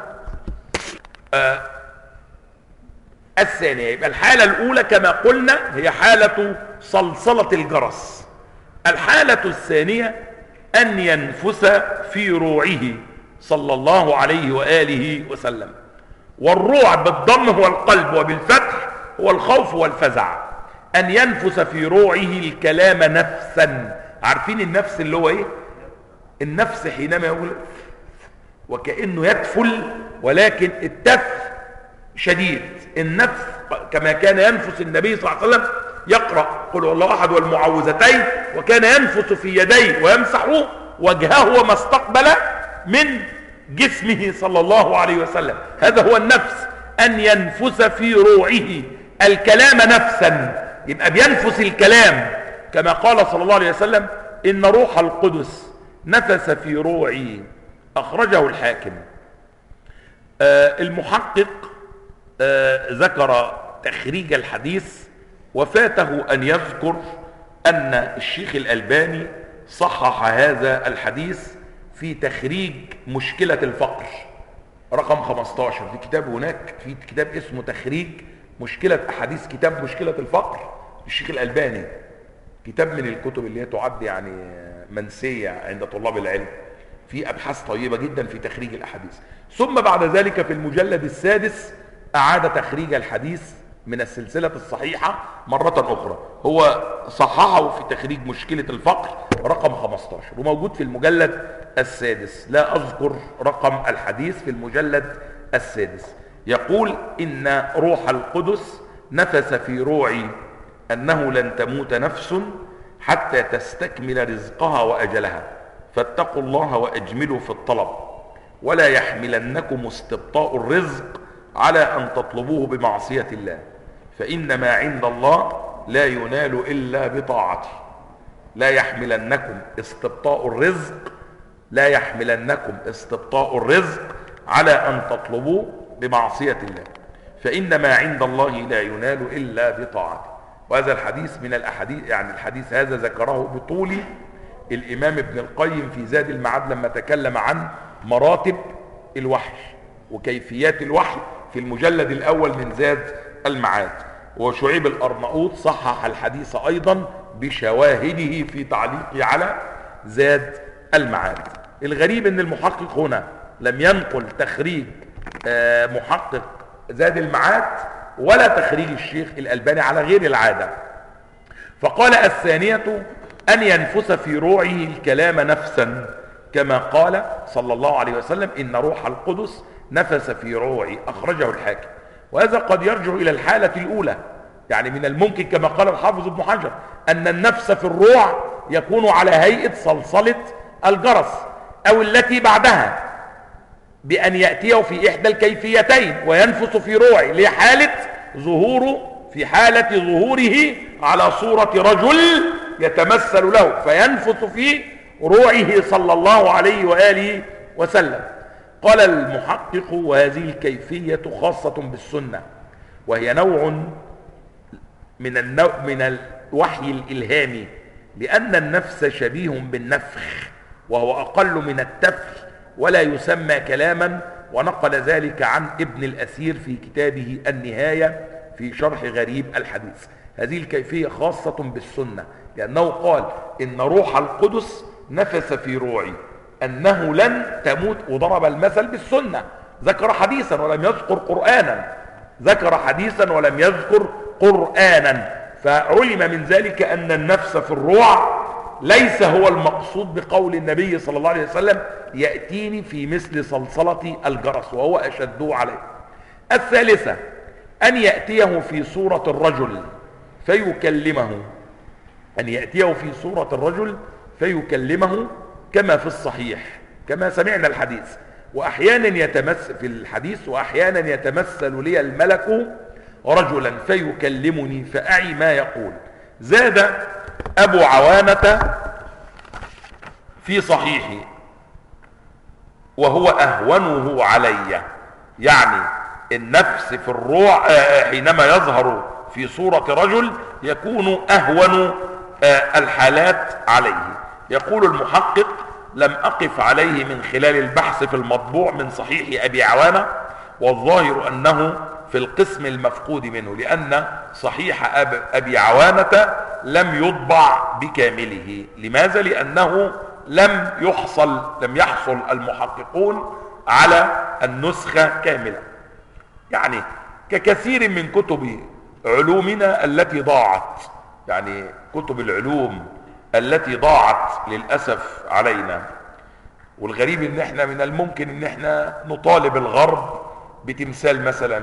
الثانية، يبقى الحالة الأولى كما قلنا هي حالة صلصلة الجرس. الحالة الثانية أن ينفث في روعه صلى الله عليه وآله وسلم. والروع بالضم هو القلب، وبالفتح هو الخوف والفزع. أن ينفث في روعه الكلام نفسا. عارفين النفس اللي هو إيه؟ النفس حينما يقول وكأنه يتفل، ولكن التف شديد. النفس كما كان ينفث النبي صلى الله عليه وسلم يقرأ قل هو الله أحد والمعوذتين، وكان ينفث في يديه ويمسح وجهه وما استقبل من جسمه صلى الله عليه وسلم. هذا هو النفس، أن ينفث في روعه الكلام نفسا. يبقى بينفث الكلام كما قال صلى الله عليه وسلم: إن روح القدس نفث في روعي. أخرجه الحاكم. المحقق ذكر تخريج الحديث، وفاته أن يذكر أن الشيخ الألباني صحح هذا الحديث في تخريج مشكلة الفقر رقم 15 في كتاب. هناك في كتاب اسمه تخريج مشكلة أحاديث، كتاب مشكلة الفقر الشيخ الألباني، كتاب من الكتب اللي هي تعد يعني منسية عند طلاب العلم، في أبحاث طيبة جدا في تخريج الأحاديث. ثم بعد ذلك في المجلد السادس أعاد تخريج الحديث من السلسلة الصحيحة مرة أخرى. هو صححه في تخريج مشكلة الفقر رقم 15 وموجود في المجلد السادس، لا أذكر رقم الحديث في المجلد السادس. يقول إن روح القدس نفس في روعي أنه لن تموت نفس حتى تستكمل رزقها وأجلها، فاتقوا الله وأجملوا في الطلب، ولا يحملنكم استبطاء الرزق على أن تطلبوه بمعصية الله، فإن ما عند الله لا ينال إلا بطاعته. لا يحملنكم استبطاء الرزق، لا يحملنكم استبطاء الرزق على أن تطلبوه بمعصية الله، فإن ما عند الله لا ينال إلا بطاعته. وهذا الحديث من الأحاديث، يعني الحديث هذا ذكره بطول الإمام ابن القيم في زاد المعاد لما تكلم عن مراتب الوحي وكيفيات الوحي في المجلد الأول من زاد المعاد. وشعيب الأرناؤوط صحح الحديث أيضا بشواهده في تعليقه على زاد المعاد. الغريب ان المحقق هنا لم ينقل تخريج محقق زاد المعاد ولا تخريج الشيخ الألباني على غير العادة، فقال الثانية أن ينفس في روعه الكلام نفسا، كما قال صلى الله عليه وسلم إن روح القدس نفس في روعي، أخرجه الحاكم. وهذا قد يرجع إلى الحالة الأولى، يعني من الممكن كما قال الحافظ ابن حجر أن النفس في الروع يكون على هيئة صلصلة الجرس أو التي بعدها، بأن يأتيه في إحدى الكيفيتين وينفس في روعي لحالة ظهوره، في حالة ظهوره على صورة رجل يتمثل له فينفس في روعه صلى الله عليه وآله وسلم. قال المحقق وهذه الكيفية خاصة بالسنة، وهي نوع من الوحي الإلهامي، لأن النفس شبيه بالنفخ وهو أقل من التفخ ولا يسمى كلاما، ونقل ذلك عن ابن الأثير في كتابه النهاية في شرح غريب الحديث. هذه الكيفية خاصة بالسنة، لأنه قال إن روح القدس نفس في روعي أنه لن تموت، وضرب المثل بالسنة، ذكر حديثا ولم يذكر قرآنا، ذكر حديثا ولم يذكر قرآنا، فعلم من ذلك أن النفس في الروع ليس هو المقصود بقول النبي صلى الله عليه وسلم يأتيني في مثل صلصلة الجرس، وهو أشده عليه. الثالثة أن يأتيه في صورة الرجل فيكلمه، أن يأتيه في صورة الرجل فيكلمه كما في الصحيح كما سمعنا الحديث، وأحيانا يتمثل في الحديث وأحيانا يتمثل لي الملك رجلا فيكلمني فأعي ما يقول. زاد أبو عوانة في صحيحه وهو أهونه علي، يعني النفس في الروع حينما يظهر في صورة رجل يكون أهون الحالات عليه. يقول المحقق لم أقف عليه من خلال البحث في المطبوع من صحيح أبي عوانة، والظاهر أنه في القسم المفقود منه، لأن صحيح أبي عوانة لم يطبع بكامله. لماذا؟ لأنه لم يحصل المحققون على النسخة كاملة، يعني ككثير من كتب علومنا التي ضاعت، يعني كتب العلوم التي ضاعت للأسف علينا. والغريب ان احنا من الممكن ان احنا نطالب الغرب بتمثال مثلا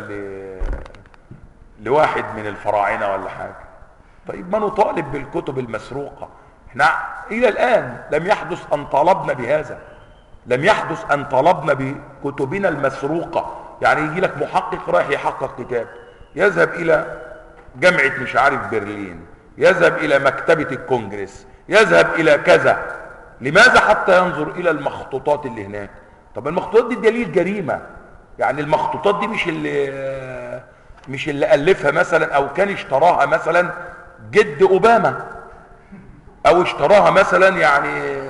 لواحد من الفراعنة ولا حاجة. طيب ما نطالب بالكتب المسروقة؟ احنا الى الان لم يحدث ان طالبنا بهذا، لم يحدث ان طالبنا بكتبنا المسروقة. يعني يجي لك محقق رايح يحقق كتاب، يذهب الى جامعة مش عارف برلين، يذهب الى مكتبة الكونجرس، يذهب الى كذا. لماذا؟ حتى ينظر الى المخطوطات اللي هناك. طب المخطوطات دي دليل جريمة، يعني المخطوطات دي مش اللي ألفها مثلا او كان اشتراها مثلا جد اوباما، او اشتراها مثلا يعني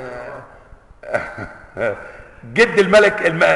جد الملك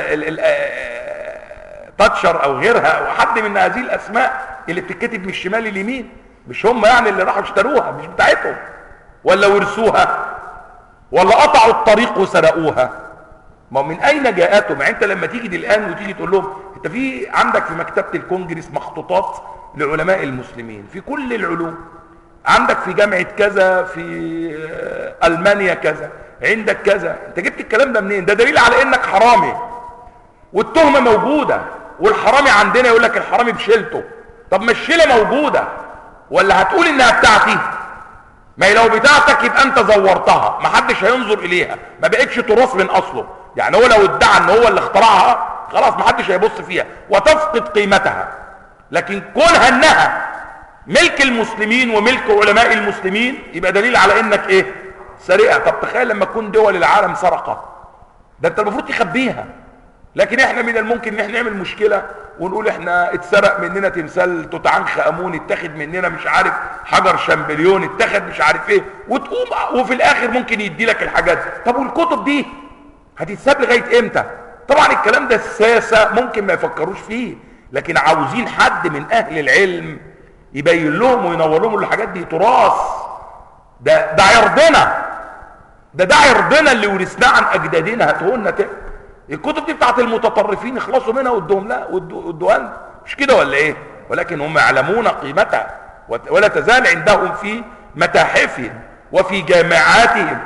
تاتشر او غيرها، او حد من هذه الاسماء اللي بتتكتب من الشمال لليمين. مش هم يعني اللي راحوا اشتروها، مش بتاعتهم، ولا ورثوها، ولا قطعوا الطريق وسرقوها. ما من اين جاءتهم؟ يعني انت لما تيجي الان وتيجي تقول لهم انت في عندك في مكتبه الكونجرس مخطوطات لعلماء المسلمين في كل العلوم، عندك في جامعه كذا، في المانيا كذا، عندك كذا، انت جبت الكلام ده منين؟ ده دليل على انك حرامي، والتهمه موجوده، والحرامي عندنا يقول لك الحرامي بشيلته. طب ما الشيله موجوده، ولا هتقول انها بتاعتي؟ ما هي لو بتاعتك يبقى انت زورتها، ما حدش هينظر اليها، ما بقتش تراث من اصله. يعني هو لو ادعى ان هو اللي اخترعها خلاص ما حدش هيبص فيها وتفقد قيمتها. لكن كونها انها ملك المسلمين وملك علماء المسلمين يبقى دليل على انك ايه؟ سرقه. طب تخيل لما تكون دول العالم سرقه، ده انت المفروض تخبيها. لكن احنا من الممكن ان احنا نعمل مشكله ونقول احنا اتسرق مننا تمثال توت عنخ امون، اتاخد مننا مش عارف حجر شامبليون، اتاخد مش عارف ايه، وتقوم وفي الاخر ممكن يدي لك الحاجات. طب والكتب دي هتتساب لغايه امتى؟ طبعا الكلام ده الساسه ممكن ما يفكروش فيه، لكن عاوزين حد من اهل العلم يبين لهم وينور لهم الحاجات دي تراث. ده عرضنا، ده عرضنا اللي ورثناه عن اجدادنا، هاتهولنا تاني. الكتب دي بتاعت المتطرفين يخلصوا منها وادوهم لا وادوها لنا، مش كده ولا ايه؟ ولكن هم يعلمون قيمتها ولا تزال عندهم في متاحفهم وفي جامعاتهم.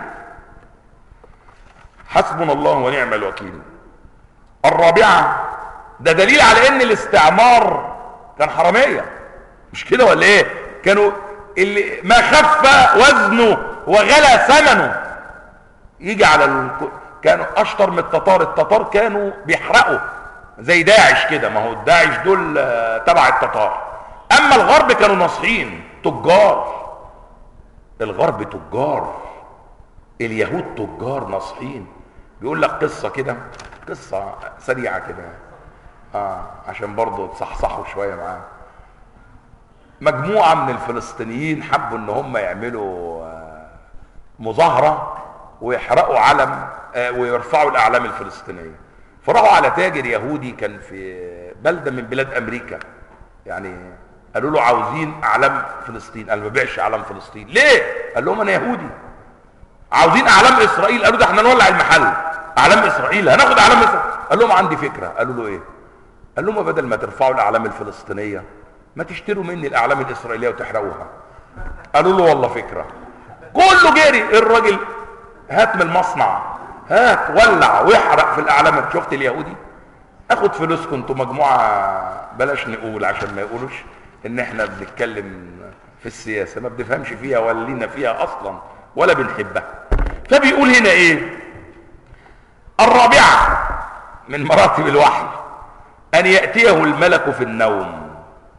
حسبنا الله ونعم الوكيل. الرابعه، ده دليل على ان الاستعمار كان حراميه، مش كده ولا ايه؟ كانوا اللي ما خف وزنه وغلى ثمنه يجي على كانوا اشطر من التتار كانوا بيحرقوا زي داعش كده، ما هو الداعش دول تبع التتار. اما الغرب كانوا ناصحين تجار، الغرب تجار، اليهود تجار ناصحين. بيقول لك قصه كده، قصه سريعه كده عشان برضه تصحصحوا شويه معاه. مجموعه من الفلسطينيين حبوا ان هم يعملوا مظاهره ويحرقوا علم ويرفعوا الاعلام الفلسطينيه، فراحوا على تاجر يهودي كان في بلده من بلاد امريكا، يعني قالوا له عاوزين اعلام فلسطين. قال ما ببيعش اعلام فلسطين. ليه؟ قال لهم انا يهودي. عاوزين اعلام اسرائيل. قالوا ده احنا نولع المحل. اعلام اسرائيل، هناخد اعلام اسرائيل. قال لهم عندي فكره. قالوا له ايه؟ قال لهم بدل ما ترفعوا الاعلام الفلسطينيه ما تشتروا مني الاعلام الاسرائيليه وتحرقوها. قالوا له والله فكره. كله جري. الراجل هات من المصنع، هات ولع واحرق في الاعلام. شفت اليهودي؟ اخد فلوسكم انتوا مجموعه، بلاش نقول عشان ما يقولوش ان احنا بنتكلم في السياسه ما بنفهمش فيها ولا لينا فيها اصلا ولا بنحبها. فبيقول هنا ايه؟ الرابعه من مراتب الوحي ان ياتيه الملك في النوم.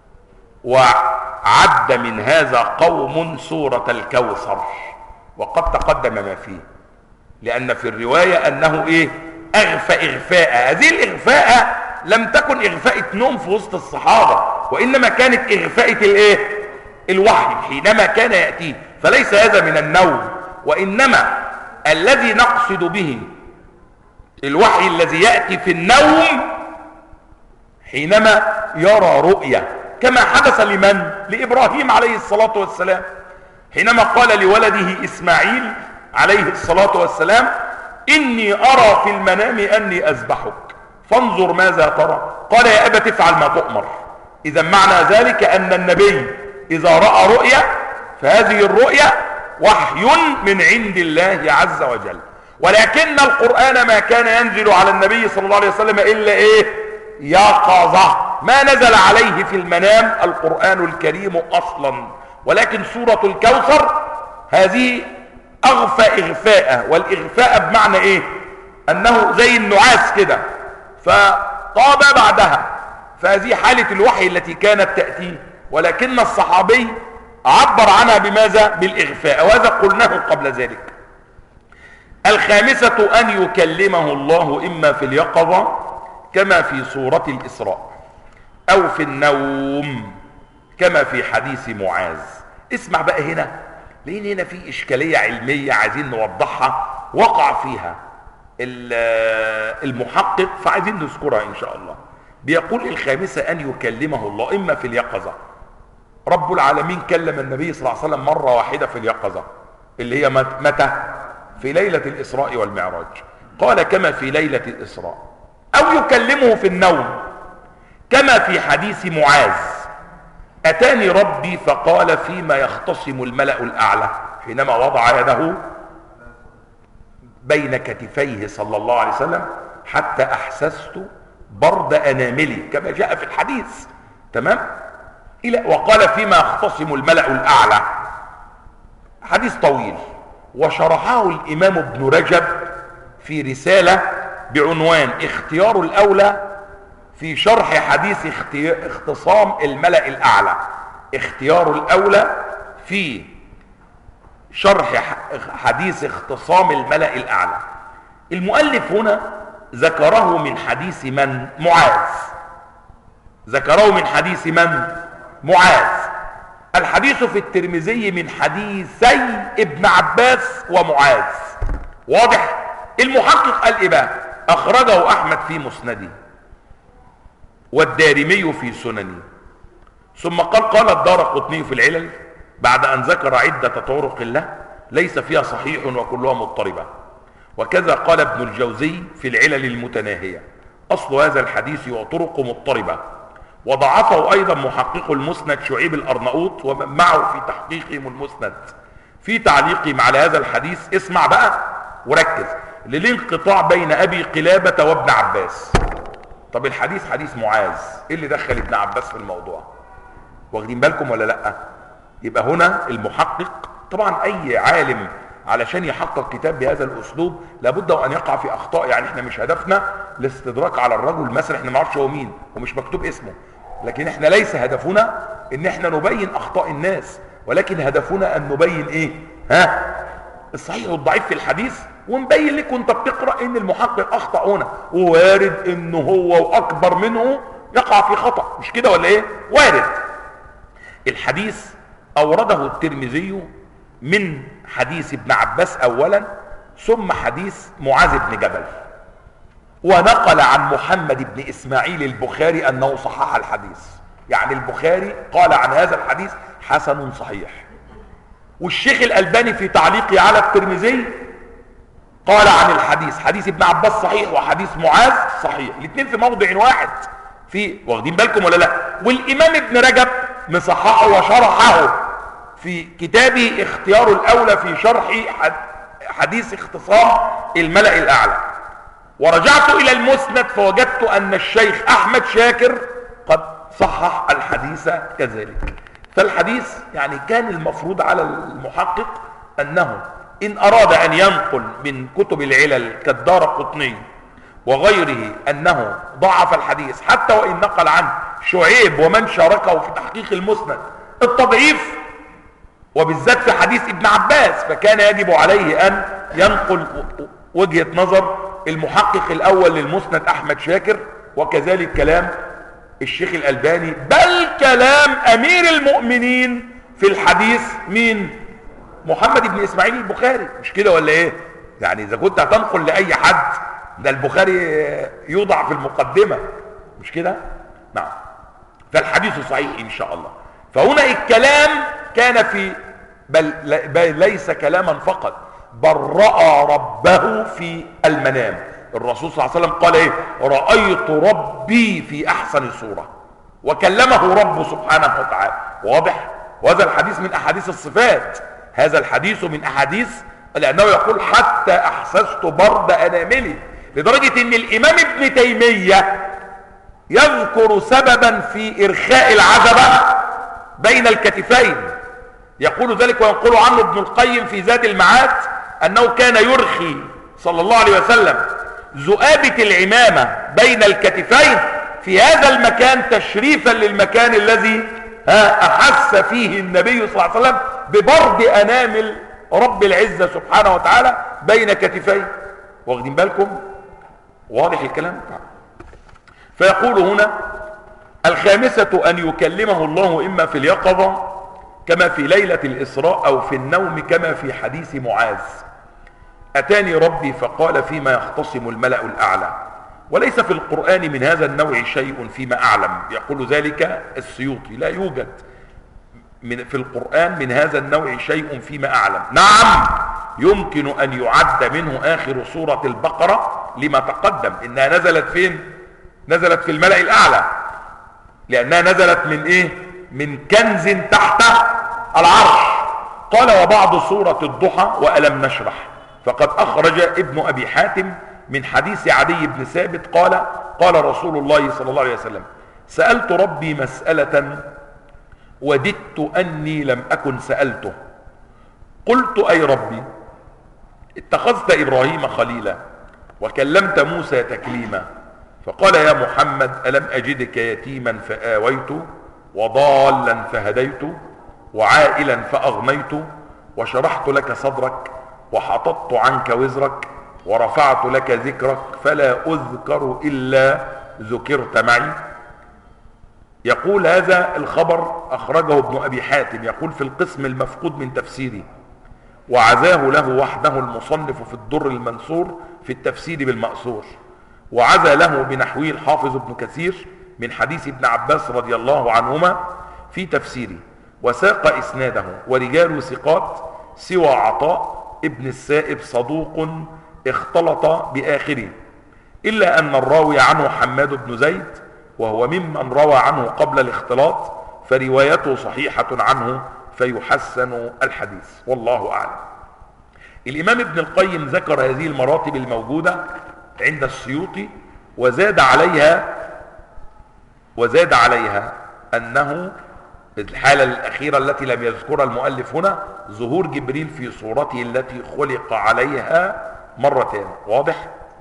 وعد من هذا قوم سوره الكوثر، وقد تقدم ما فيه، لان في الروايه انه ايه؟ اغفى اغفاء. هذه الاغفاء لم تكن اغفاء نوم في وسط الصحابه، وانما كانت اغفاء الايه؟ الوحي حينما كان ياتيه. فليس هذا من النوم، وانما الذي نقصد به الوحي الذي ياتي في النوم حينما يرى رؤيا، كما حدث لمن؟ لابراهيم عليه الصلاه والسلام، حينما قال لولده اسماعيل عليه الصلاه والسلام اني ارى في المنام اني اذبحك فانظر ماذا ترى. قال يا ابت افعل ما تؤمر. اذا معنى ذلك ان النبي اذا راى رؤيا فهذه الرؤيا وحي من عند الله عز وجل. ولكن القرآن ما كان ينزل على النبي صلى الله عليه وسلم الا ايه؟ يقظة. ما نزل عليه في المنام القرآن الكريم اصلا. ولكن سورة الكوثر هذه اغفى اغفاء، والاغفاء بمعنى ايه؟ انه زي النعاس كده فطاب بعدها. فهذه حالة الوحي التي كانت تأتيه، ولكن الصحابي عبر عنها بماذا؟ بالاغفاء، وهذا قلناه قبل ذلك. الخامسة ان يكلمه الله اما في اليقظة كما في سورة الاسراء، او في النوم كما في حديث معاذ. اسمع بقى هنا، لان هنا في اشكالية علمية عايزين نوضحها وقع فيها المحقق، فعايزين نذكرها ان شاء الله. بيقول الخامسة ان يكلمه الله اما في اليقظة. رب العالمين كلم النبي صلى الله عليه وسلم مرة واحدة في اليقظة، اللي هي متى؟ في ليلة الاسراء والمعراج. قال كما في ليلة الإسراء، أو يكلمه في النوم كما في حديث معاذ أتاني ربي فقال فيما يختصم الملأ الأعلى، حينما وضع يده بين كتفيه صلى الله عليه وسلم حتى أحسست برد أناملي كما جاء في الحديث. تمام. وقال فيما يختصم الملأ الأعلى، حديث طويل، وشرحه الإمام ابن رجب في رسالة بعنوان اختيار الأولى في شرح حديث اختصام الملأ الأعلى. اختيار الأولى في شرح حديث اختصام الملأ الأعلى. المؤلف هنا ذكره من حديث من؟ معاذ. ذكره من حديث من؟ معاذ. الحديث في الترمذي من حديثي ابن عباس ومعاذ. واضح؟ المحقق قال ايه بقى؟ اخرجه احمد في مسنده والدارمي في سننه. ثم قال الدارقطني في العلل بعد ان ذكر عدة طرق له ليس فيها صحيح وكلها مضطربة. وكذا قال ابن الجوزي في العلل المتناهية اصل هذا الحديث وطرق مضطربة. وضعفه ايضا محقق المسند شعيب الارناؤوط ومن معه في تحقيقهم المسند في تعليقهم على هذا الحديث. اسمع بقى وركز، للانقطاع بين ابي قلابة وابن عباس. طب الحديث حديث معاذ، ايه اللي دخل ابن عباس في الموضوع؟ واخدين بالكم ولا لا؟ يبقى هنا المحقق، طبعا اي عالم علشان يحقق كتاب بهذا الاسلوب لابد ان يقع في اخطاء. يعني احنا مش هدفنا الاستدراك على الرجل مثلا، احنا ما نعرفش هو مين ومش مكتوب اسمه، لكن احنا ليس هدفنا ان احنا نبين اخطاء الناس، ولكن هدفنا ان نبين ايه؟ الصحيح والضعيف في الحديث، ونبين لك وانت بتقرا ان المحقق اخطا هنا، ووارد انه هو واكبر منه يقع في خطا، مش كده ولا ايه؟ وارد. الحديث اورده الترمذي من حديث ابن عباس اولا، ثم حديث معاذ بن جبل، ونقل عن محمد بن اسماعيل البخاري انه صحح الحديث. يعني البخاري قال عن هذا الحديث حسن صحيح، والشيخ الألباني في تعليقه على الترمذي قال عن الحديث حديث ابن عباس صحيح وحديث معاذ صحيح، الاثنين في موضع واحد. واخدين بالكم ولا لا؟ والامام ابن رجب مصححه وشرحه في كتابه اختيار الاولى في شرح حديث اختصام الملأ الاعلى. ورجعت الى المسند فوجدت ان الشيخ احمد شاكر قد صحح الحديث كذلك. فالحديث يعني كان المفروض على المحقق انه ان اراد ان ينقل من كتب العلل كالدارقطني وغيره انه ضعف الحديث، حتى وان نقل عنه شعيب ومن شاركه في تحقيق المسند التضعيف، وبالذات في حديث ابن عباس، فكان يجب عليه ان ينقل وجهة نظر المحقق الاول للمسند احمد شاكر، وكذلك كلام الشيخ الألباني، بل كلام امير المؤمنين في الحديث مين؟ محمد بن اسماعيل البخاري، مش كده ولا ايه؟ يعني اذا كنت هتنقل لاي حد، ده البخاري يوضع في المقدمة، مش كده؟ نعم. فالحديث صحيح ان شاء الله. فهنا الكلام كان في بل ليس كلاما فقط، بل رأى ربه في المنام. الرسول صلى الله عليه وسلم قال ايه؟ رأيت ربي في احسن صورة، وكلمه رب سبحانه وتعالى. واضح؟ وهذا الحديث من احاديث الصفات، هذا الحديث من احاديث، لانه يقول حتى احسست برد اناملي، لدرجة ان الامام ابن تيمية يذكر سببا في ارخاء العزبة بين الكتفين، يقول ذلك وينقل عنه ابن القيم في زاد المعاد انه كان يرخي صلى الله عليه وسلم ذؤابة العمامة بين الكتفين في هذا المكان تشريفا للمكان الذي احس فيه النبي صلى الله عليه وسلم ببرد انامل رب العزة سبحانه وتعالى بين كتفين. واخدين بالكم؟ واضح الكلام؟ فيقول هنا الخامسة ان يكلمه الله اما في اليقظة كما في ليلة الاسراء او في النوم كما في حديث معاذ اتاني ربي فقال فيما يختصم الملأ الاعلى. وليس في القرآن من هذا النوع شيء فيما اعلم، يقول ذلك السيوطي، لا يوجد في القرآن من هذا النوع شيء فيما اعلم. نعم يمكن أن يعد منه آخر سورة البقرة لما تقدم. إنها نزلت فين؟ نزلت في الملأ الأعلى، لأنها نزلت من إيه؟ من كنز تحت العرش. قال وبعض سورة الضحى وألم نشرح. فقد أخرج ابن أبي حاتم من حديث عدي بن ثابت قال قال رسول الله صلى الله عليه وسلم سألت ربي مسألة وددت أني لم أكن سألته، قلت أي ربي اتخذت إبراهيم خليلا وكلمت موسى تكليما، فقال يا محمد ألم أجدك يتيما فآويت وضالا فهديت وعائلا فأغنيت وشرحت لك صدرك وحططت عنك وزرك ورفعت لك ذكرك فلا أذكر إلا ذكرت معي. يقول هذا الخبر أخرجه ابن أبي حاتم، يقول في القسم المفقود من تفسيره، وعزاه له وحده المصنف في الدر المنصور في التفسير بالمأثور، وعزى له بنحوه الحافظ ابن كثير من حديث ابن عباس رضي الله عنهما في تفسيره، وساق إسناده ورجال ثقات سوى عطاء ابن السائب صدوق اختلط بآخره، إلا أن الراوي عنه حماد بن زيد وهو ممن روى عنه قبل الاختلاط، فروايته صحيحة عنه فيحسن الحديث، والله أعلم. الإمام ابن القيم ذكر هذه المراتب الموجودة عند السيوطي وزاد عليها أنه الحالة الأخيرة التي لم يذكرها المؤلف هنا ظهور جبريل في صورته التي خلق عليها مرتين. واضح؟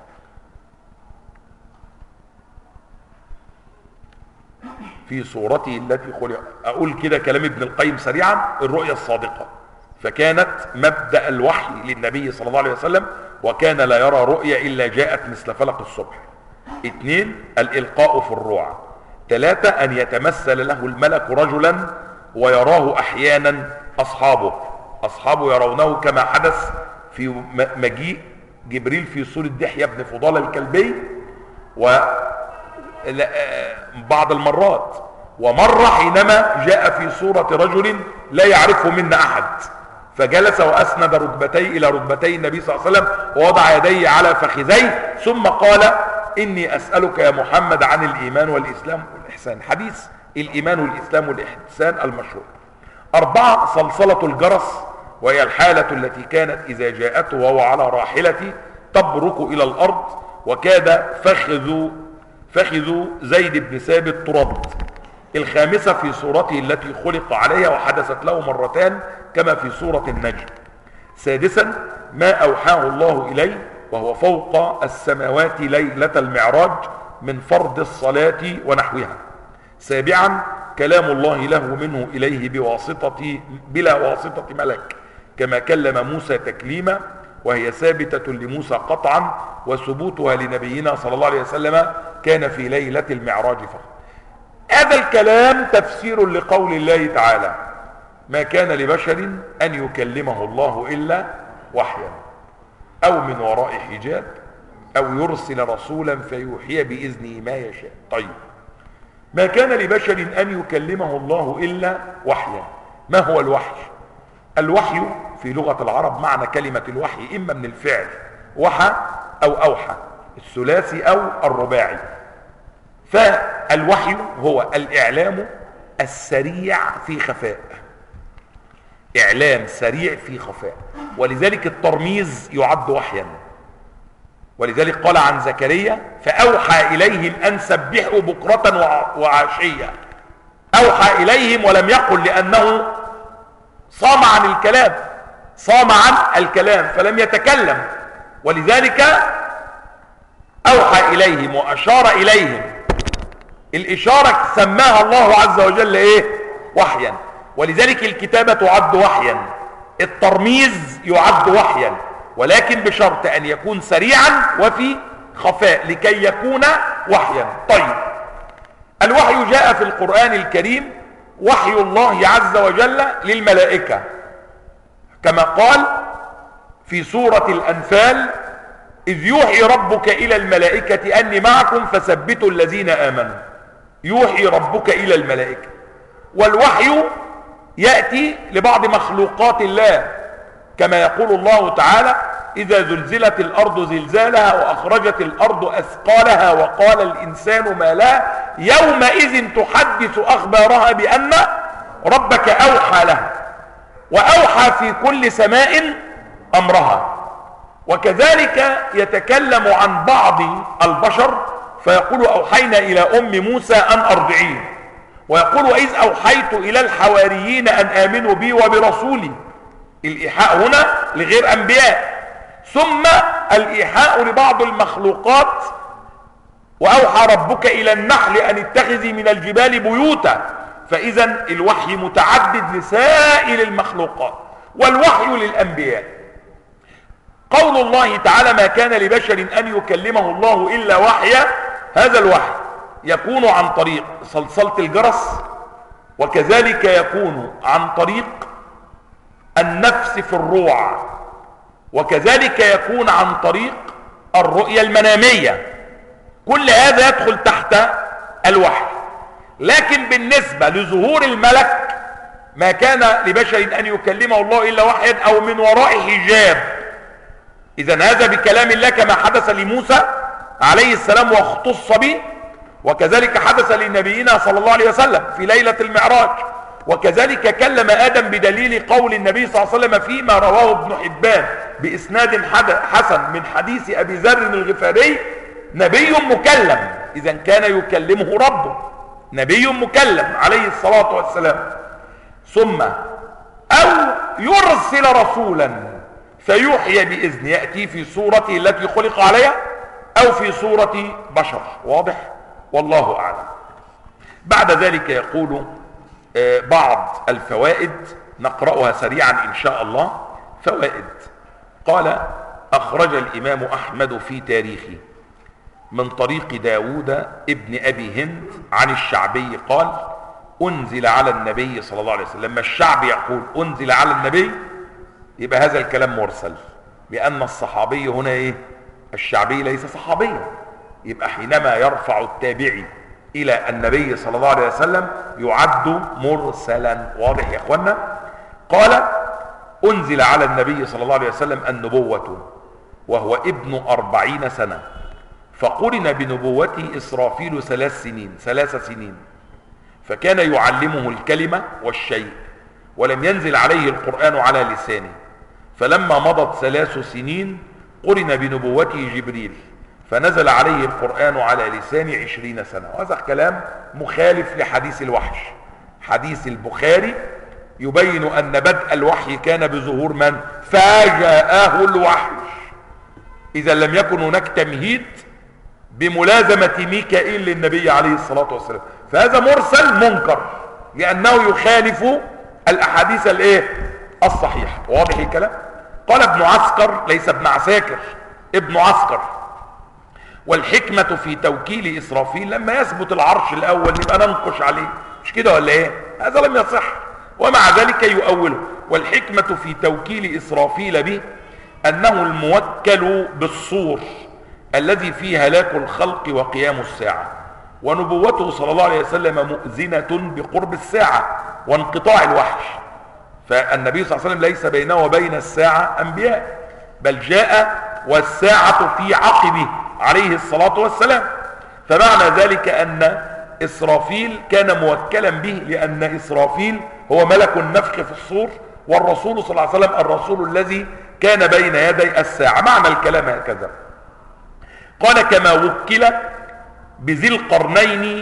في صورته التي خلق. أقول كده كلام ابن القيم سريعا: الرؤيا الصادقة، فكانت مبدأ الوحي للنبي صلى الله عليه وسلم، وكان لا يرى رؤيا إلا جاءت مثل فلق الصبح. 2 الإلقاء في الروع. 3 أن يتمثل له الملك رجلا ويراه أحيانا أصحابه يرونه، كما حدث في مجيء جبريل في صورة دحية بن فضالة الكلبي بعض المرات، ومرة حينما جاء في صورة رجل لا يعرفه منا أحد، فجلس وأسند ركبتيه إلى ركبتي النبي صلى الله عليه وسلم ووضع يديه على فخذيه، ثم قال إني أسألك يا محمد عن الإيمان والإسلام والإحسان. حديث الإيمان والإسلام والإحسان المشهور. 4 صلصلة الجرس، وهي الحالة التي كانت إذا جاءته وهو على راحلته تبرك إلى الأرض، وكاد فخذ زيد بن ثابت ترد. 5 في صورته التي خلق عليها وحدثت له مرتان كما في سورة النجم. 6 ما أوحاه الله إليه وهو فوق السماوات ليلة المعراج من فرض الصلاة ونحوها. 7 كلام الله له منه إليه بلا واسطة ملك، كما كلم موسى تكليما، وهي ثابتة لموسى قطعا، وثبوتها لنبينا صلى الله عليه وسلم كان في ليلة المعراج فقط. هذا الكلام تفسير لقول الله تعالى: ما كان لبشر أن يكلمه الله إلا وحيا أو من وراء حجاب أو يرسل رسولا فيوحي بإذنه ما يشاء. طيب، ما كان لبشر أن يكلمه الله إلا وحيا. ما هو الوحي؟ الوحي في لغة العرب معنى كلمة الوحي إما من الفعل وحى أو أوحى، الثلاثي أو الرباعي. فالوحي هو الإعلام السريع في خفاء، إعلام سريع في خفاء، ولذلك الترميز يعد وحيا. ولذلك قال عن زكريا: فأوحى إليهم أن سبحوا بكرة وعشية. أوحى إليهم ولم يقل، لأنه صام عن الكلام فلم يتكلم، ولذلك أوحى إليهم وأشار إليهم. الإشارة سماها الله عز وجل إيه؟ وحيا. ولذلك الكتابة تعد وحيا، الترميز يعد وحيا، ولكن بشرط أن يكون سريعا وفي خفاء لكي يكون وحيا. طيب، الوحي جاء في القرآن الكريم وحي الله عز وجل للملائكة، كما قال في سورة الأنفال: إذ يوحي ربك إلى الملائكة أني معكم فثبتوا الذين آمنوا. يوحي ربك إلى الملائكة. والوحي يأتي لبعض مخلوقات الله كما يقول الله تعالى: إذا زلزلت الأرض زلزالها وأخرجت الأرض أثقالها وقال الإنسان ما لها يومئذ تحدث أخبارها بأن ربك أوحى لها، وأوحى في كل سماء أمرها. وكذلك يتكلم عن بعض البشر فيقول: أوحينا إلى أم موسى أن أرضعيه، ويقول: وإذ أوحيت إلى الحواريين أن آمنوا بي وبرسولي. الإيحاء هنا لغير أنبياء. ثم الإيحاء لبعض المخلوقات: وأوحى ربك إلى النحل أن اتخذي من الجبال بيوتا. فإذا الوحي متعدد لسائر المخلوقات، والوحي للأنبياء. قول الله تعالى: ما كان لبشر أن يكلمه الله إلا وحيا، هذا الوحي يكون عن طريق صلصلة الجرس، وكذلك يكون عن طريق النفس في الروع، وكذلك يكون عن طريق الرؤية المنامية. كل هذا يدخل تحت الوحي. لكن بالنسبة لظهور الملك ما كان لبشر أن يكلمه الله إلا وحيا أو من وراء حجاب. إذن هذا بكلام الله كما حدث لموسى عليه السلام واختص به، وكذلك حدث لنبينا صلى الله عليه وسلم في ليلة المعراج، وكذلك كلم آدم بدليل قول النبي صلى الله عليه وسلم فيما رواه ابن حبان بإسناد حسن من حديث أبي ذر الغفاري: نبي مكلم. إذن كان يكلمه ربه، نبي مكلم عليه الصلاة والسلام. ثم أو يرسل رسولا فيوحي بإذن، يأتي في صورته التي خلق عليها أو في صورة بشر. واضح؟ والله أعلم. بعد ذلك يقول بعض الفوائد نقرأها سريعا إن شاء الله. فوائد: قال: أخرج الإمام أحمد في تاريخه من طريق داود ابن أبي هند عن الشعبي قال: أنزل على النبي صلى الله عليه وسلم. لما الشعب يقول أنزل على النبي يبقى هذا الكلام مرسل، لأن الصحابي هنا إيه؟ الشعبي ليس صحابيا. يبقى حينما يرفع التابعي إلى النبي صلى الله عليه وسلم يعد مرسلا. واضح يا أخوانا؟ قال: أنزل على النبي صلى الله عليه وسلم النبوة وهو ابن 40 سنة، فقرن بنبوته إسرافيل 3 سنين، فكان يعلمه الكلمة والشيء، ولم ينزل عليه القرآن على لسانه. فلما مضت 3 سنين قرن بنبوته جبريل، فنزل عليه القرآن على لسان 20 سنة. وهذا كلام مخالف لحديث الوحي. حديث البخاري يبين أن بدء الوحي كان بظهور من؟ فجاءه الوحي. إذا لم يكن هناك تمهيد بملازمة ميكائيل للنبي عليه الصلاة والسلام، فهذا مرسل منكر لأنه يخالف الأحاديث الصحيحة. واضح الكلام؟ قال ابن عسكر، ليس ابن عساكر، ابن عسكر: والحكمة في توكيل إسرافيل لما يثبت العرش الأول نبقى ننقش عليه، مش كده ولا ايه؟ هذا لم يصح، ومع ذلك يؤوله. والحكمة في توكيل إسرافيل به أنه الموكل بالصور الذي فيه هلاك الخلق وقيام الساعة، ونبوته صلى الله عليه وسلم مؤذنة بقرب الساعة وانقطاع الوحي. فالنبي صلى الله عليه وسلم ليس بينه وبين الساعة أنبياء، بل جاء والساعة في عقبه عليه الصلاة والسلام. فمعنى ذلك أن إسرافيل كان موكلا به، لأن إسرافيل هو ملك النفخ في الصور، والرسول صلى الله عليه وسلم الرسول الذي كان بين يدي الساعة. معنى الكلام هكذا. قال: كما وكل بذي القرنين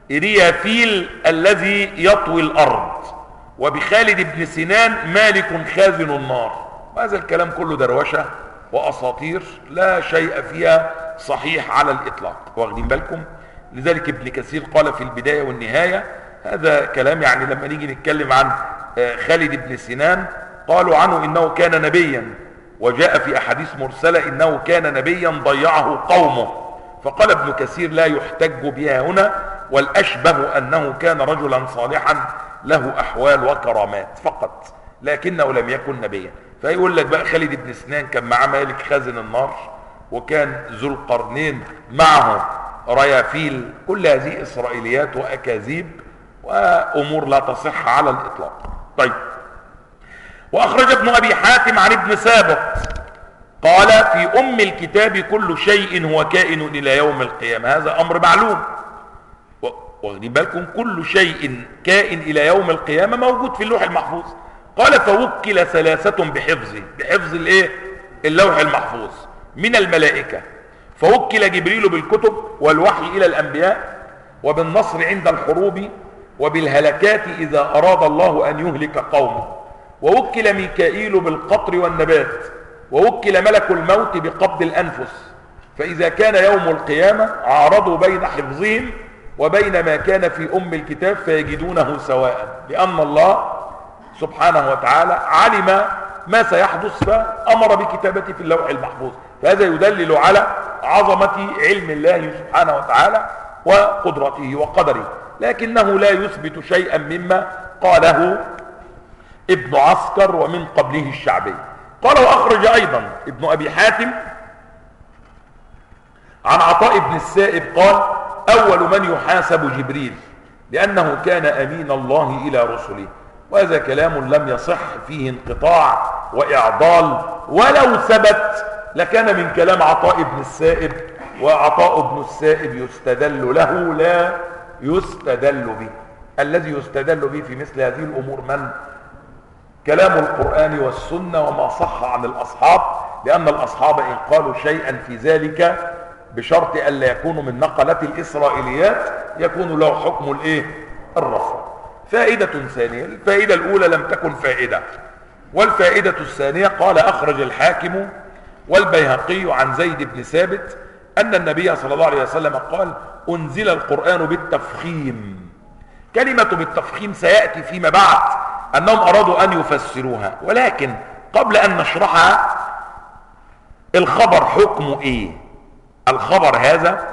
ريافيل الذي يطوي الأرض، وبخالد بن سنان مالك خازن النار. وهذا الكلام كله دروشة وأساطير لا شيء فيها صحيح على الإطلاق. واخدين بالكم؟ لذلك ابن كثير قال في البداية والنهاية هذا كلام، يعني لما نيجي نتكلم عن خالد بن سنان قالوا عنه إنه كان نبيا، وجاء في أحاديث مرسلة إنه كان نبيا ضيعه قومه. فقال ابن كثير: لا يحتج بها هنا، والأشبه أنه كان رجلا صالحا له أحوال وكرامات فقط، لكنه لم يكن نبيا. فيقول لك بقى خالد بن سنان كان معه مالك خازن النار، وكان ذو القرنين معه ريافيل. كل هذه إسرائيليات وأكاذيب وأمور لا تصح على الإطلاق. طيب، واخرج ابن ابي حاتم عن ابن سابق قال في ام الكتاب كل شيء هو كائن الى يوم القيامة. هذا امر معلوم، واخدين بالكم، كل شيء كائن الى يوم القيامة موجود في اللوح المحفوظ. قال فوكل ثلاثة بحفظه، بحفظ الايه؟ اللوح المحفوظ من الملائكة. فوكل جبريل بالكتب والوحي الى الانبياء، وبالنصر عند الحروب، وبالهلكات اذا اراد الله ان يهلك قومه. ووكل ميكائيل بالقطر والنبات، ووكل ملك الموت بقبض الانفس. فاذا كان يوم القيامة عارضوا بين حفظهم وبين ما كان في ام الكتاب فيجدونه سواء، لان الله سبحانه وتعالى علم ما سيحدث فامر بكتابته في اللوح المحفوظ. فهذا يدلل على عظمة علم الله سبحانه وتعالى وقدرته وقدره، لكنه لا يثبت شيئا مما قاله ابن عسكر ومن قبله الشعبي. قال واخرج ايضا ابن ابي حاتم عن عطاء بن السائب قال اول من يحاسب جبريل لانه كان امين الله الى رسله. وهذا كلام لم يصح، فيه انقطاع واعضال، ولو ثبت لكان من كلام عطاء بن السائب، وعطاء بن السائب يستدل له لا يستدل به. الذي يستدل به في مثل هذه الامور من؟ كلام القرآن والسنة وما صح عن الأصحاب، لأن الأصحاب إن قالوا شيئا في ذلك بشرط ألا يكونوا من نقلة الإسرائيليات يكون له حكم الإيه؟ الرفع. فائدة ثانية، الفائدة الأولى لم تكن فائدة، والفائدة الثانية قال أخرج الحاكم والبيهقي عن زيد بن ثابت أن النبي صلى الله عليه وسلم قال أنزل القرآن بالتفخيم. كلمة بالتفخيم سيأتي فيما بعد أنهم أرادوا أن يفسروها، ولكن قبل أن نشرحها الخبر حكمه إيه؟ الخبر هذا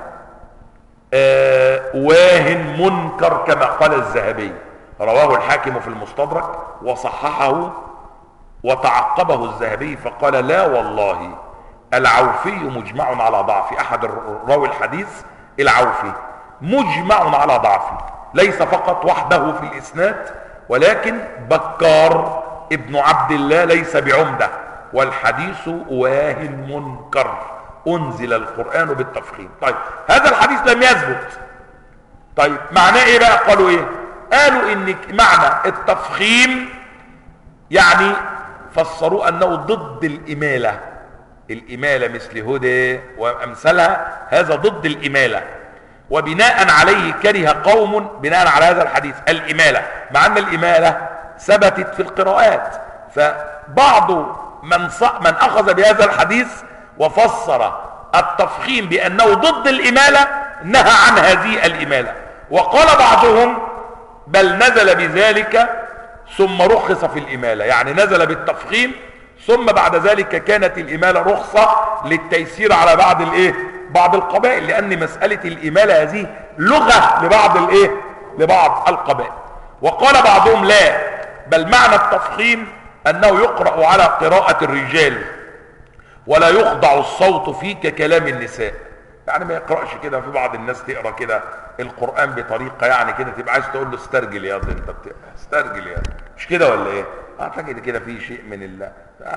واهن منكر كما قال الذهبي، رواه الحاكم في المستدرك وصححه وتعقبه الذهبي فقال لا والله العوفي مجمع على ضعفه. أحد راوي الحديث العوفي مجمع على ضعفه، ليس فقط وحده في الإسناد، ولكن بكار ابن عبد الله ليس بعمدة، والحديث واهن منكر. أنزل القرآن بالتفخيم. طيب هذا الحديث لم يثبت. طيب معناه ايه بقى؟ قالوا ايه؟ قالوا ان معنى التفخيم يعني فسروا انه ضد الإمالة. الإمالة مثل هدى وامثالها، هذا ضد الإمالة، وبناء عليه كره قوم بناء على هذا الحديث الإمالة، مع ان الإمالة ثبتت في القراءات. فبعض من اخذ بهذا الحديث وفسر التفخيم بأنه ضد الإمالة نهى عن هذه الإمالة، وقال بعضهم بل نزل بذلك ثم رخص في الإمالة، يعني نزل بالتفخيم ثم بعد ذلك كانت الإمالة رخصة للتيسير على بعض القبائل، لأن مسألة الإمالة هذه لغة لبعض القبائل. وقال بعضهم لا، بل معنى التفخيم أنه يقرأ على قراءة الرجال ولا يخضع الصوت فيه ككلام النساء، يعني ما يقرأش كده. في بعض الناس تقرأ كده القرآن بطريقة يعني كده تبقى عايز تقول له استرجل يا ابني، انت بتقرأ استرجل يا ابني، مش كده ولا ايه؟ اعتقد كده في شيء من الله.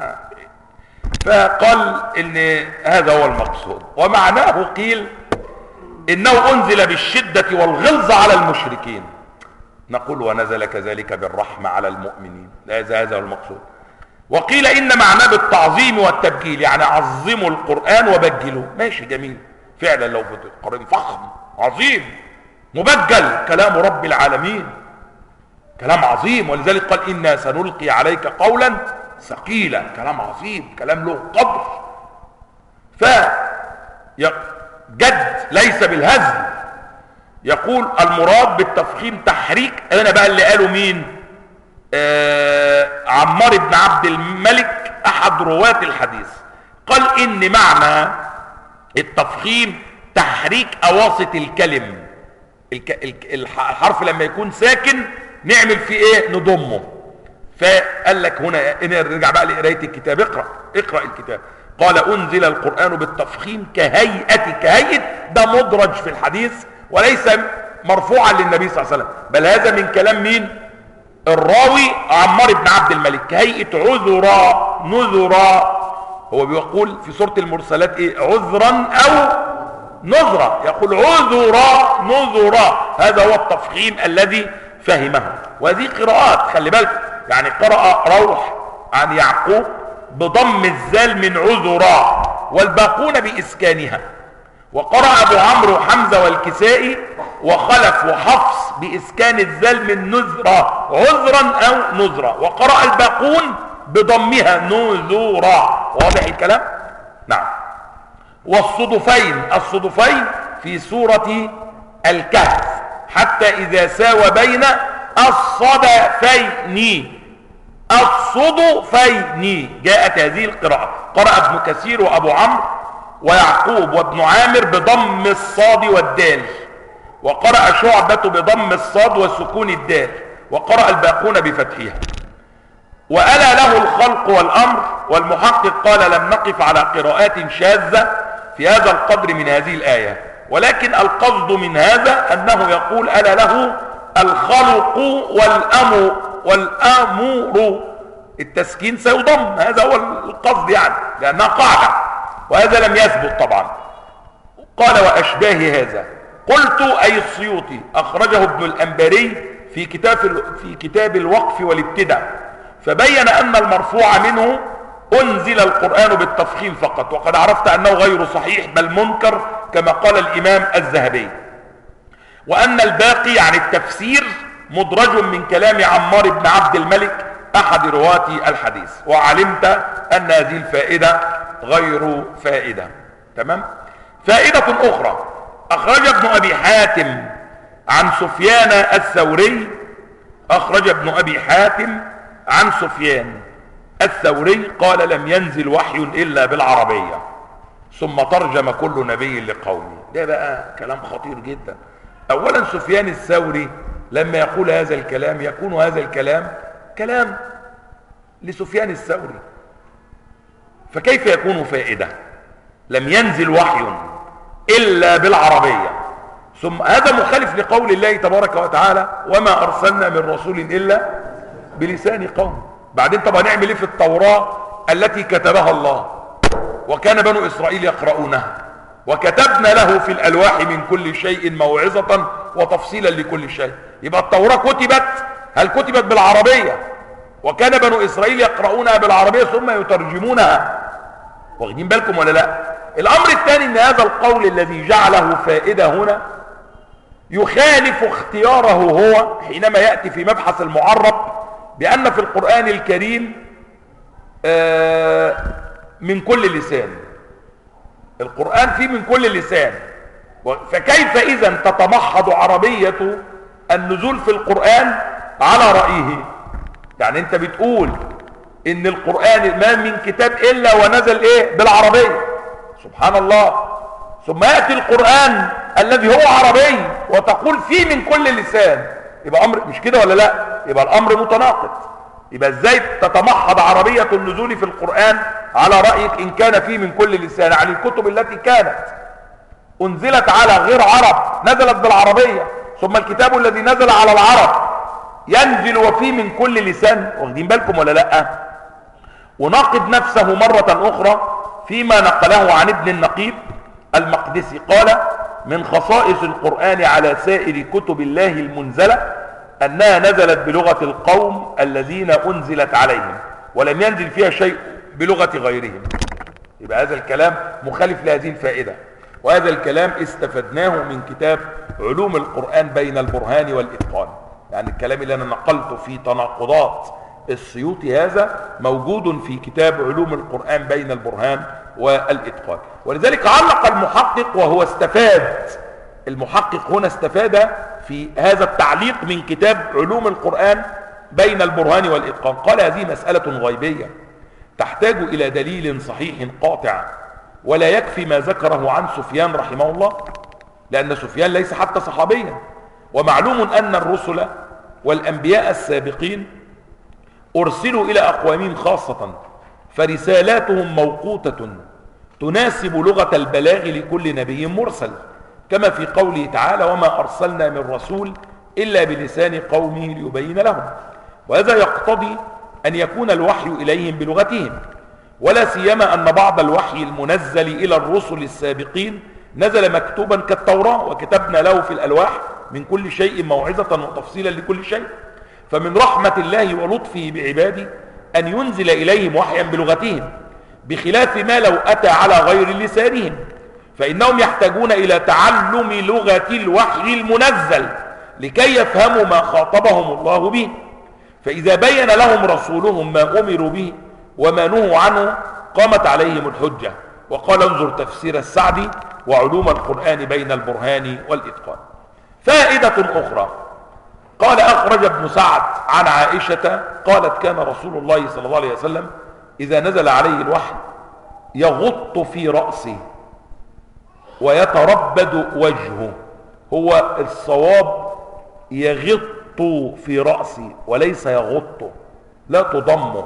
فقال ان هذا هو المقصود، ومعناه قيل انه انزل بالشدة والغلظة على المشركين، نقول ونزل كذلك بالرحمة على المؤمنين، هذا هو المقصود. وقيل ان معناه بالتعظيم والتبجيل، يعني عظموا القرآن وبجلوا. ماشي جميل، فعلا لو في القرآن فخم عظيم مبجل، كلام رب العالمين كلام عظيم، ولذلك قال إنا سنلقي عليك قولا ثقيلا، كلام عظيم، كلام له قدر. فجد ليس بالهزل. يقول المراد بالتفخيم تحريك، هنا بقى اللي قالوا مين؟ عمار بن عبد الملك احد رواة الحديث قال ان معنى التفخيم تحريك اواسط الكلم، الحرف لما يكون ساكن نعمل فيه ايه؟ نضمه. فقال لك هنا نرجع بقى لقرايه الكتاب، اقرا الكتاب. قال انزل القرآن بالتفخيم كهيئة، ده مدرج في الحديث وليس مرفوعا للنبي صلى الله عليه وسلم، بل هذا من كلام مين؟ الراوي عمار بن عبد الملك كهيئة عذرا نذرا، هو بيقول في سورة المرسلات ايه؟ عذرا او نذرا، يقول عذرا نذرا، هذا هو التفخيم الذي فهمه. وهذه قراءات خلي بالك، يعني قرأ روح عن يعقوب بضم الزال من عذرا والباقون بإسكانها، وقرأ أبو عمرو وحمزة والكسائي وخلف وحفص بإسكان الزال من نذرا عذرا أو نذرا، وقرأ الباقون بضمها نذورا. واضح الكلام؟ نعم. والصدفين، الصدفين في سورة الكهف، حتى إذا ساوى بين الصدفين، الصدفين جاءت هذه القراءة. قرأ ابن كثير وأبو عمرو ويعقوب وابن عامر بضم الصاد والدال، وقرأ شعبة بضم الصاد وسكون الدال، وقرأ الباقون بفتحها. وألا له الخلق والأمر، والمحقق قال لم نقف على قراءات شاذة في هذا القدر من هذه الآية، ولكن القصد من هذا أنه يقول ألا له الخلق والأمر، التسكين سيضم، هذا هو القصد يعني، لأنها قاعدة، وهذا لم يثبت طبعا. قال وأشباه هذا. قلت أي السيوطي أخرجه ابن الأنباري في كتاب الوقف والابتداء، فبين أن المرفوع منه أنزل القرآن بالتفخيم فقط، وقد عرفت أنه غير صحيح بل منكر كما قال الإمام الذهبي، وأن الباقي عن التفسير مدرج من كلام عمار بن عبد الملك أحد رواة الحديث، وعلمت أن هذه الفائدة غير فائدة. تمام. فائدة أخرى، أخرج ابن أبي حاتم عن سفيان الثوري، أخرج ابن أبي حاتم عن سفيان الثوري قال لم ينزل وحي إلا بالعربية ثم ترجم كل نبي لقومه. ده بقى كلام خطير جدا. أولا سفيان الثوري لما يقول هذا الكلام يكون هذا الكلام كلام لسفيان الثوري، فكيف يكون فائدة؟ لم ينزل وحي إلا بالعربية، ثم هذا مخالف لقول الله تبارك وتعالى وما أرسلنا من رسول إلا بلسان قوم. بعدين طب هنعمل ايه في التوراة التي كتبها الله وكان بنو إسرائيل يقرؤونها، وكتبنا له في الألواح من كل شيء موعظة وتفصيلا لكل شيء. يبقى التوراة كتبت، هل كتبت بالعربية وكان بنو إسرائيل يقرؤونها بالعربية ثم يترجمونها؟ واخدين بالكم ولا لا؟ الأمر الثاني ان هذا القول الذي جعله فائدة هنا يخالف اختياره هو حينما يأتي في مبحث المعرب بأن في القرآن الكريم من كل لسان، القرآن فيه من كل لسان، فكيف إذا تتمحض عربية النزول في القرآن على رأيه؟ يعني انت بتقول ان القرآن ما من كتاب إلا ونزل ايه بالعربية، سبحان الله، ثم يأتي القرآن الذي هو عربي وتقول فيه من كل لسان. يبقى أمر مش كده ولا لا؟ يبقى الأمر متناقض. يبقى ازاي تتمحض عربية النزول في القرآن على رأيك إن كان فيه من كل لسان؟ عن الكتب التي كانت أنزلت على غير عرب نزلت بالعربية، ثم الكتاب الذي نزل على العرب ينزل وفيه من كل لسان. واخدين بالكم ولا لا؟ وناقض نفسه مرة أخرى فيما نقله عن ابن النقيب المقدسي قال من خصائص القرآن على سائر كتب الله المنزلة أنها نزلت بلغة القوم الذين أنزلت عليهم ولم ينزل فيها شيء بلغة غيرهم. يبقى هذا الكلام مخالف لهذه الفائدة، وهذا الكلام استفدناه من كتاب علوم القرآن بين البرهان والإتقان. يعني الكلام اللي أنا نقلته في تناقضات السيوطي هذا موجود في كتاب علوم القرآن بين البرهان والإتقان. ولذلك علق المحقق وهو استفاد، المحقق هنا استفاد في هذا التعليق من كتاب علوم القرآن بين البرهان والإتقان، قال هذه مسألة غيبية تحتاج إلى دليل صحيح قاطع، ولا يكفي ما ذكره عن سفيان رحمه الله، لأن سفيان ليس حتى صحابيا، ومعلوم أن الرسل والأنبياء السابقين أرسلوا إلى أقوامهم خاصة، فرسالاتهم موقوتة تناسب لغة البلاغ لكل نبي مرسل، كما في قوله تعالى وما أرسلنا من رسول إلا بلسان قومه ليبين لهم. وهذا يقتضي أن يكون الوحي إليهم بلغتهم، ولا سيما أن بعض الوحي المنزل إلى الرسل السابقين نزل مكتوبا كالتوراة، وكتبنا له في الألواح من كل شيء موعظة وتفصيلا لكل شيء. فمن رحمة الله ولطفه بعباده أن ينزل إليهم وحيا بلغتهم، بخلاف ما لو أتى على غير لسانهم، فإنهم يحتاجون إلى تعلم لغة الوحي المنزل لكي يفهموا ما خاطبهم الله به. فإذا بين لهم رسولهم ما أمروا به وما نهوا عنه قامت عليهم الحجة. وقال انظر تفسير السعدي وعلوم القرآن بين البرهان والإتقان. فائدة أخرى، قال أخرج ابن سعد عن عائشة قالت كان رسول الله صلى الله عليه وسلم إذا نزل عليه الوحي يغط في رأسه ويتربد وجهه. هو الصواب يغط في رأسه وليس يغط، لا تضمه،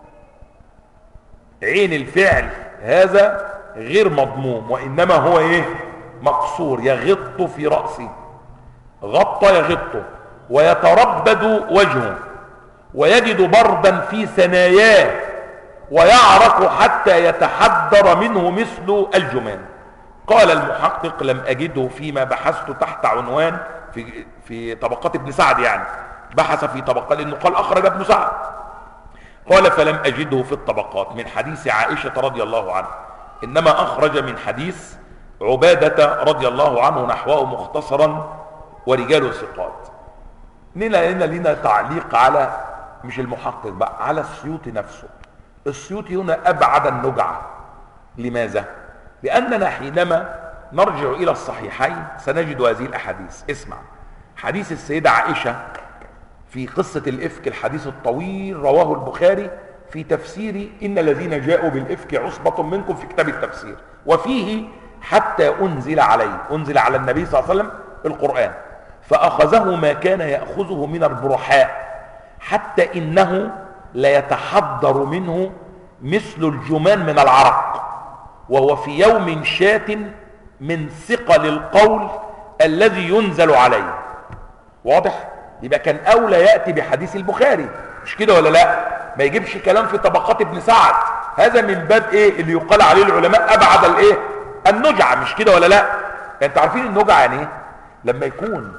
عين الفعل هذا غير مضموم، وإنما هو مقصور، يغط في رأسه، غط يغط، ويتربد وجهه، ويجد بردا في ثناياه، ويعرق حتى يتحدر منه مثل الجمان. قال المحقق لم أجده فيما بحثت تحت عنوان في طبقات ابن سعد، يعني بحث في طبقات، لأنه قال أخرج ابن سعد، قال فلم أجده في الطبقات من حديث عائشة رضي الله عنها، إنما أخرج من حديث عبادة رضي الله عنه نحوه مختصرا ورجاله ثقات. لنا تعليق على مش المحقق بقى، على السيوطي نفسه. السيوطي هنا أبعد النجعة. لماذا؟ لأننا حينما نرجع إلى الصحيحين سنجد هذه الأحاديث. اسمع، حديث السيدة عائشة في قصة الإفك، الحديث الطويل رواه البخاري في تفسير إن الذين جاءوا بالإفك عصبة منكم في كتاب التفسير، وفيه حتى أنزل على النبي صلى الله عليه وسلم القرآن، فأخذه ما كان يأخذه من البرحاء، حتى إنه ليتحضر منه مثل الجمان من العرق، وهو في يوم شات من ثقل القول الذي ينزل عليه. واضح؟ يبقى كان أولى يأتي بحديث البخاري، مش كده ولا لا؟ ما يجيبش كلام في طبقات ابن سعد، هذا من باب اللي يقال عليه العلماء أبعد النجعة، مش كده ولا لا؟ انت عارفين النجعة يعني لما يكون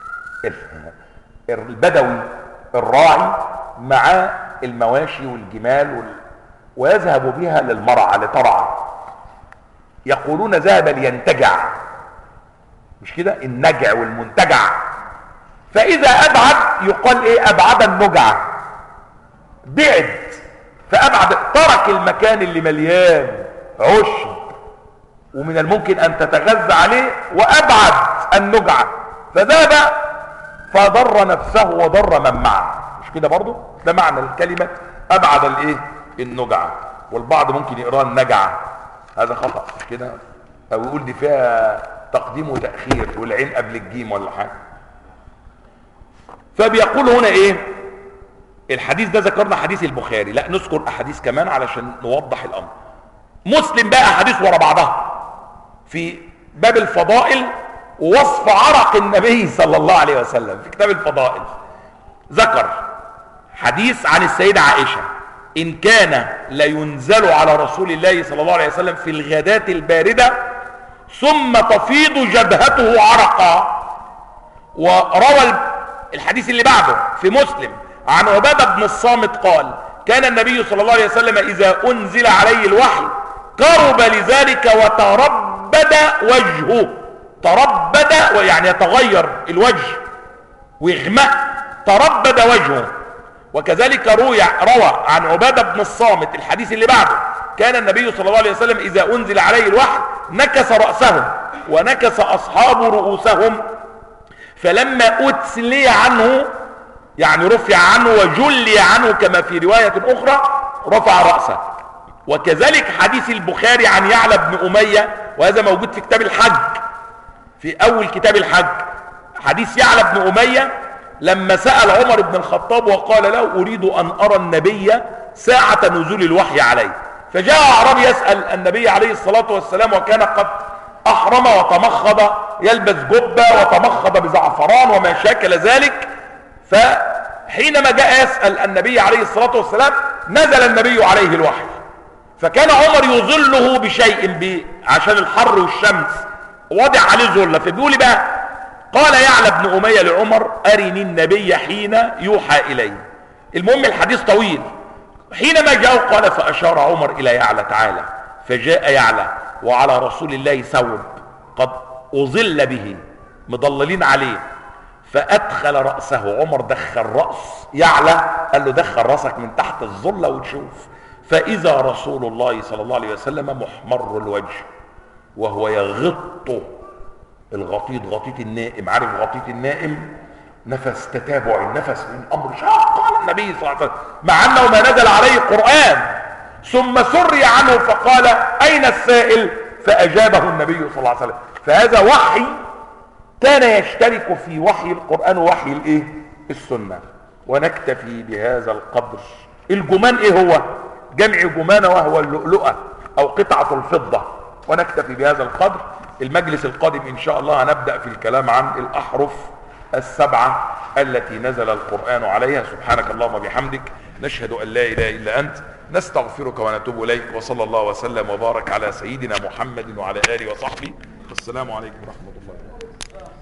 البدوي الراعي مع المواشي والجمال ويذهب بها للمرعى لترعى، يقولون ذهب لينتجع، مش كده؟ النجع والمنتجع. فإذا أبعد يقال أبعد النجعة، بعد، فأبعد، ترك المكان اللي مليان عشب ومن الممكن أن تتغذى عليه، وأبعد النجعة، فذهب فضر نفسه وضر من معه، مش كده برضو؟ ده معنى الكلمة أبعد النجعة. والبعض ممكن يقرأ النجعة، هذا خطأ، مش كده؟ أو يقول دي فيها تقديم وتأخير والعين قبل الجيم ولا حاجة. فبيقول هنا الحديث ده ذكرنا حديث البخاري، لا نذكر أحاديث كمان علشان نوضح الأمر. مسلم بقى أحاديث ورا بعضها في باب الفضائل ووصف عرق النبي صلى الله عليه وسلم في كتاب الفضائل. ذكر حديث عن السيدة عائشة إن كان لينزل على رسول الله صلى الله عليه وسلم في الغداة الباردة ثم تفيض جبهته عرقا. وروى الحديث اللي بعده في مسلم عن عبادة بن الصامت قال كان النبي صلى الله عليه وسلم إذا أنزل عليه الوحي قرب لذلك وتربد وجهه. تربد يعني يتغير الوجه ويغمق، تربد وجهه. وكذلك روى عن عبادة بن الصامت الحديث اللي بعده كان النبي صلى الله عليه وسلم إذا أنزل عليه الوحي نكس رأسه ونكس أصحاب رؤوسهم، فلما أتلي عنه يعني رفع عنه وجلي عنه كما في رواية أخرى رفع رأسه. وكذلك حديث البخاري عن يعلى بن أمية، وهذا موجود في كتاب الحج في أول كتاب الحج، حديث يعلى بن أمية لما سأل عمر بن الخطاب وقال له أريد أن أرى النبي ساعة نزول الوحي عليه، فجاء أعرابي يسأل النبي عليه الصلاة والسلام وكان قد أحرم وتمخض، يلبس جبة وتمخض بزعفران وما شاكل ذلك، حينما جاء يسأل النبي عليه الصلاة والسلام نزل النبي عليه الوحي، فكان عمر يظله بشيء عشان الحر والشمس وضع عليه ظله، فبيقول بقى قال يعلى بن أمية لعمر أرني النبي حين يوحى إليه. المهم الحديث طويل. حينما جاء قال فأشار عمر إلى يعلى تعالى، فجاء يعلى وعلى رسول الله ثوب قد أظل به مضللين عليه، فأدخل رأسه. عمر دخل رأس يعلى، قال له دخل رأسك من تحت الظلة وتشوف، فإذا رسول الله صلى الله عليه وسلم محمر الوجه وهو يغط الغطيط، غطيط النائم، عارف غطيط النائم؟ نفس تتابع النفس من امر شاق. قال النبي صلى الله عليه وسلم مع انه ما نزل عليه قرآن، ثم سري عنه فقال اين السائل؟ فاجابه النبي صلى الله عليه وسلم. فهذا وحي كان يشترك في وحي القرآن ووحي الايه؟ السنة. ونكتفي بهذا القدر. الجمان ايه هو؟ جمع جمانة وهو اللؤلؤة او قطعة الفضة. ونكتفي بهذا القدر. المجلس القادم ان شاء الله هنبدأ في الكلام عن الاحرف السبعة التي نزل القرآن عليها. سبحانك اللهم وبحمدك، نشهد ان لا اله الا انت، نستغفرك ونتوب اليك، وصلى الله وسلم وبارك على سيدنا محمد وعلى اله وصحبه. والسلام عليكم ورحمة الله.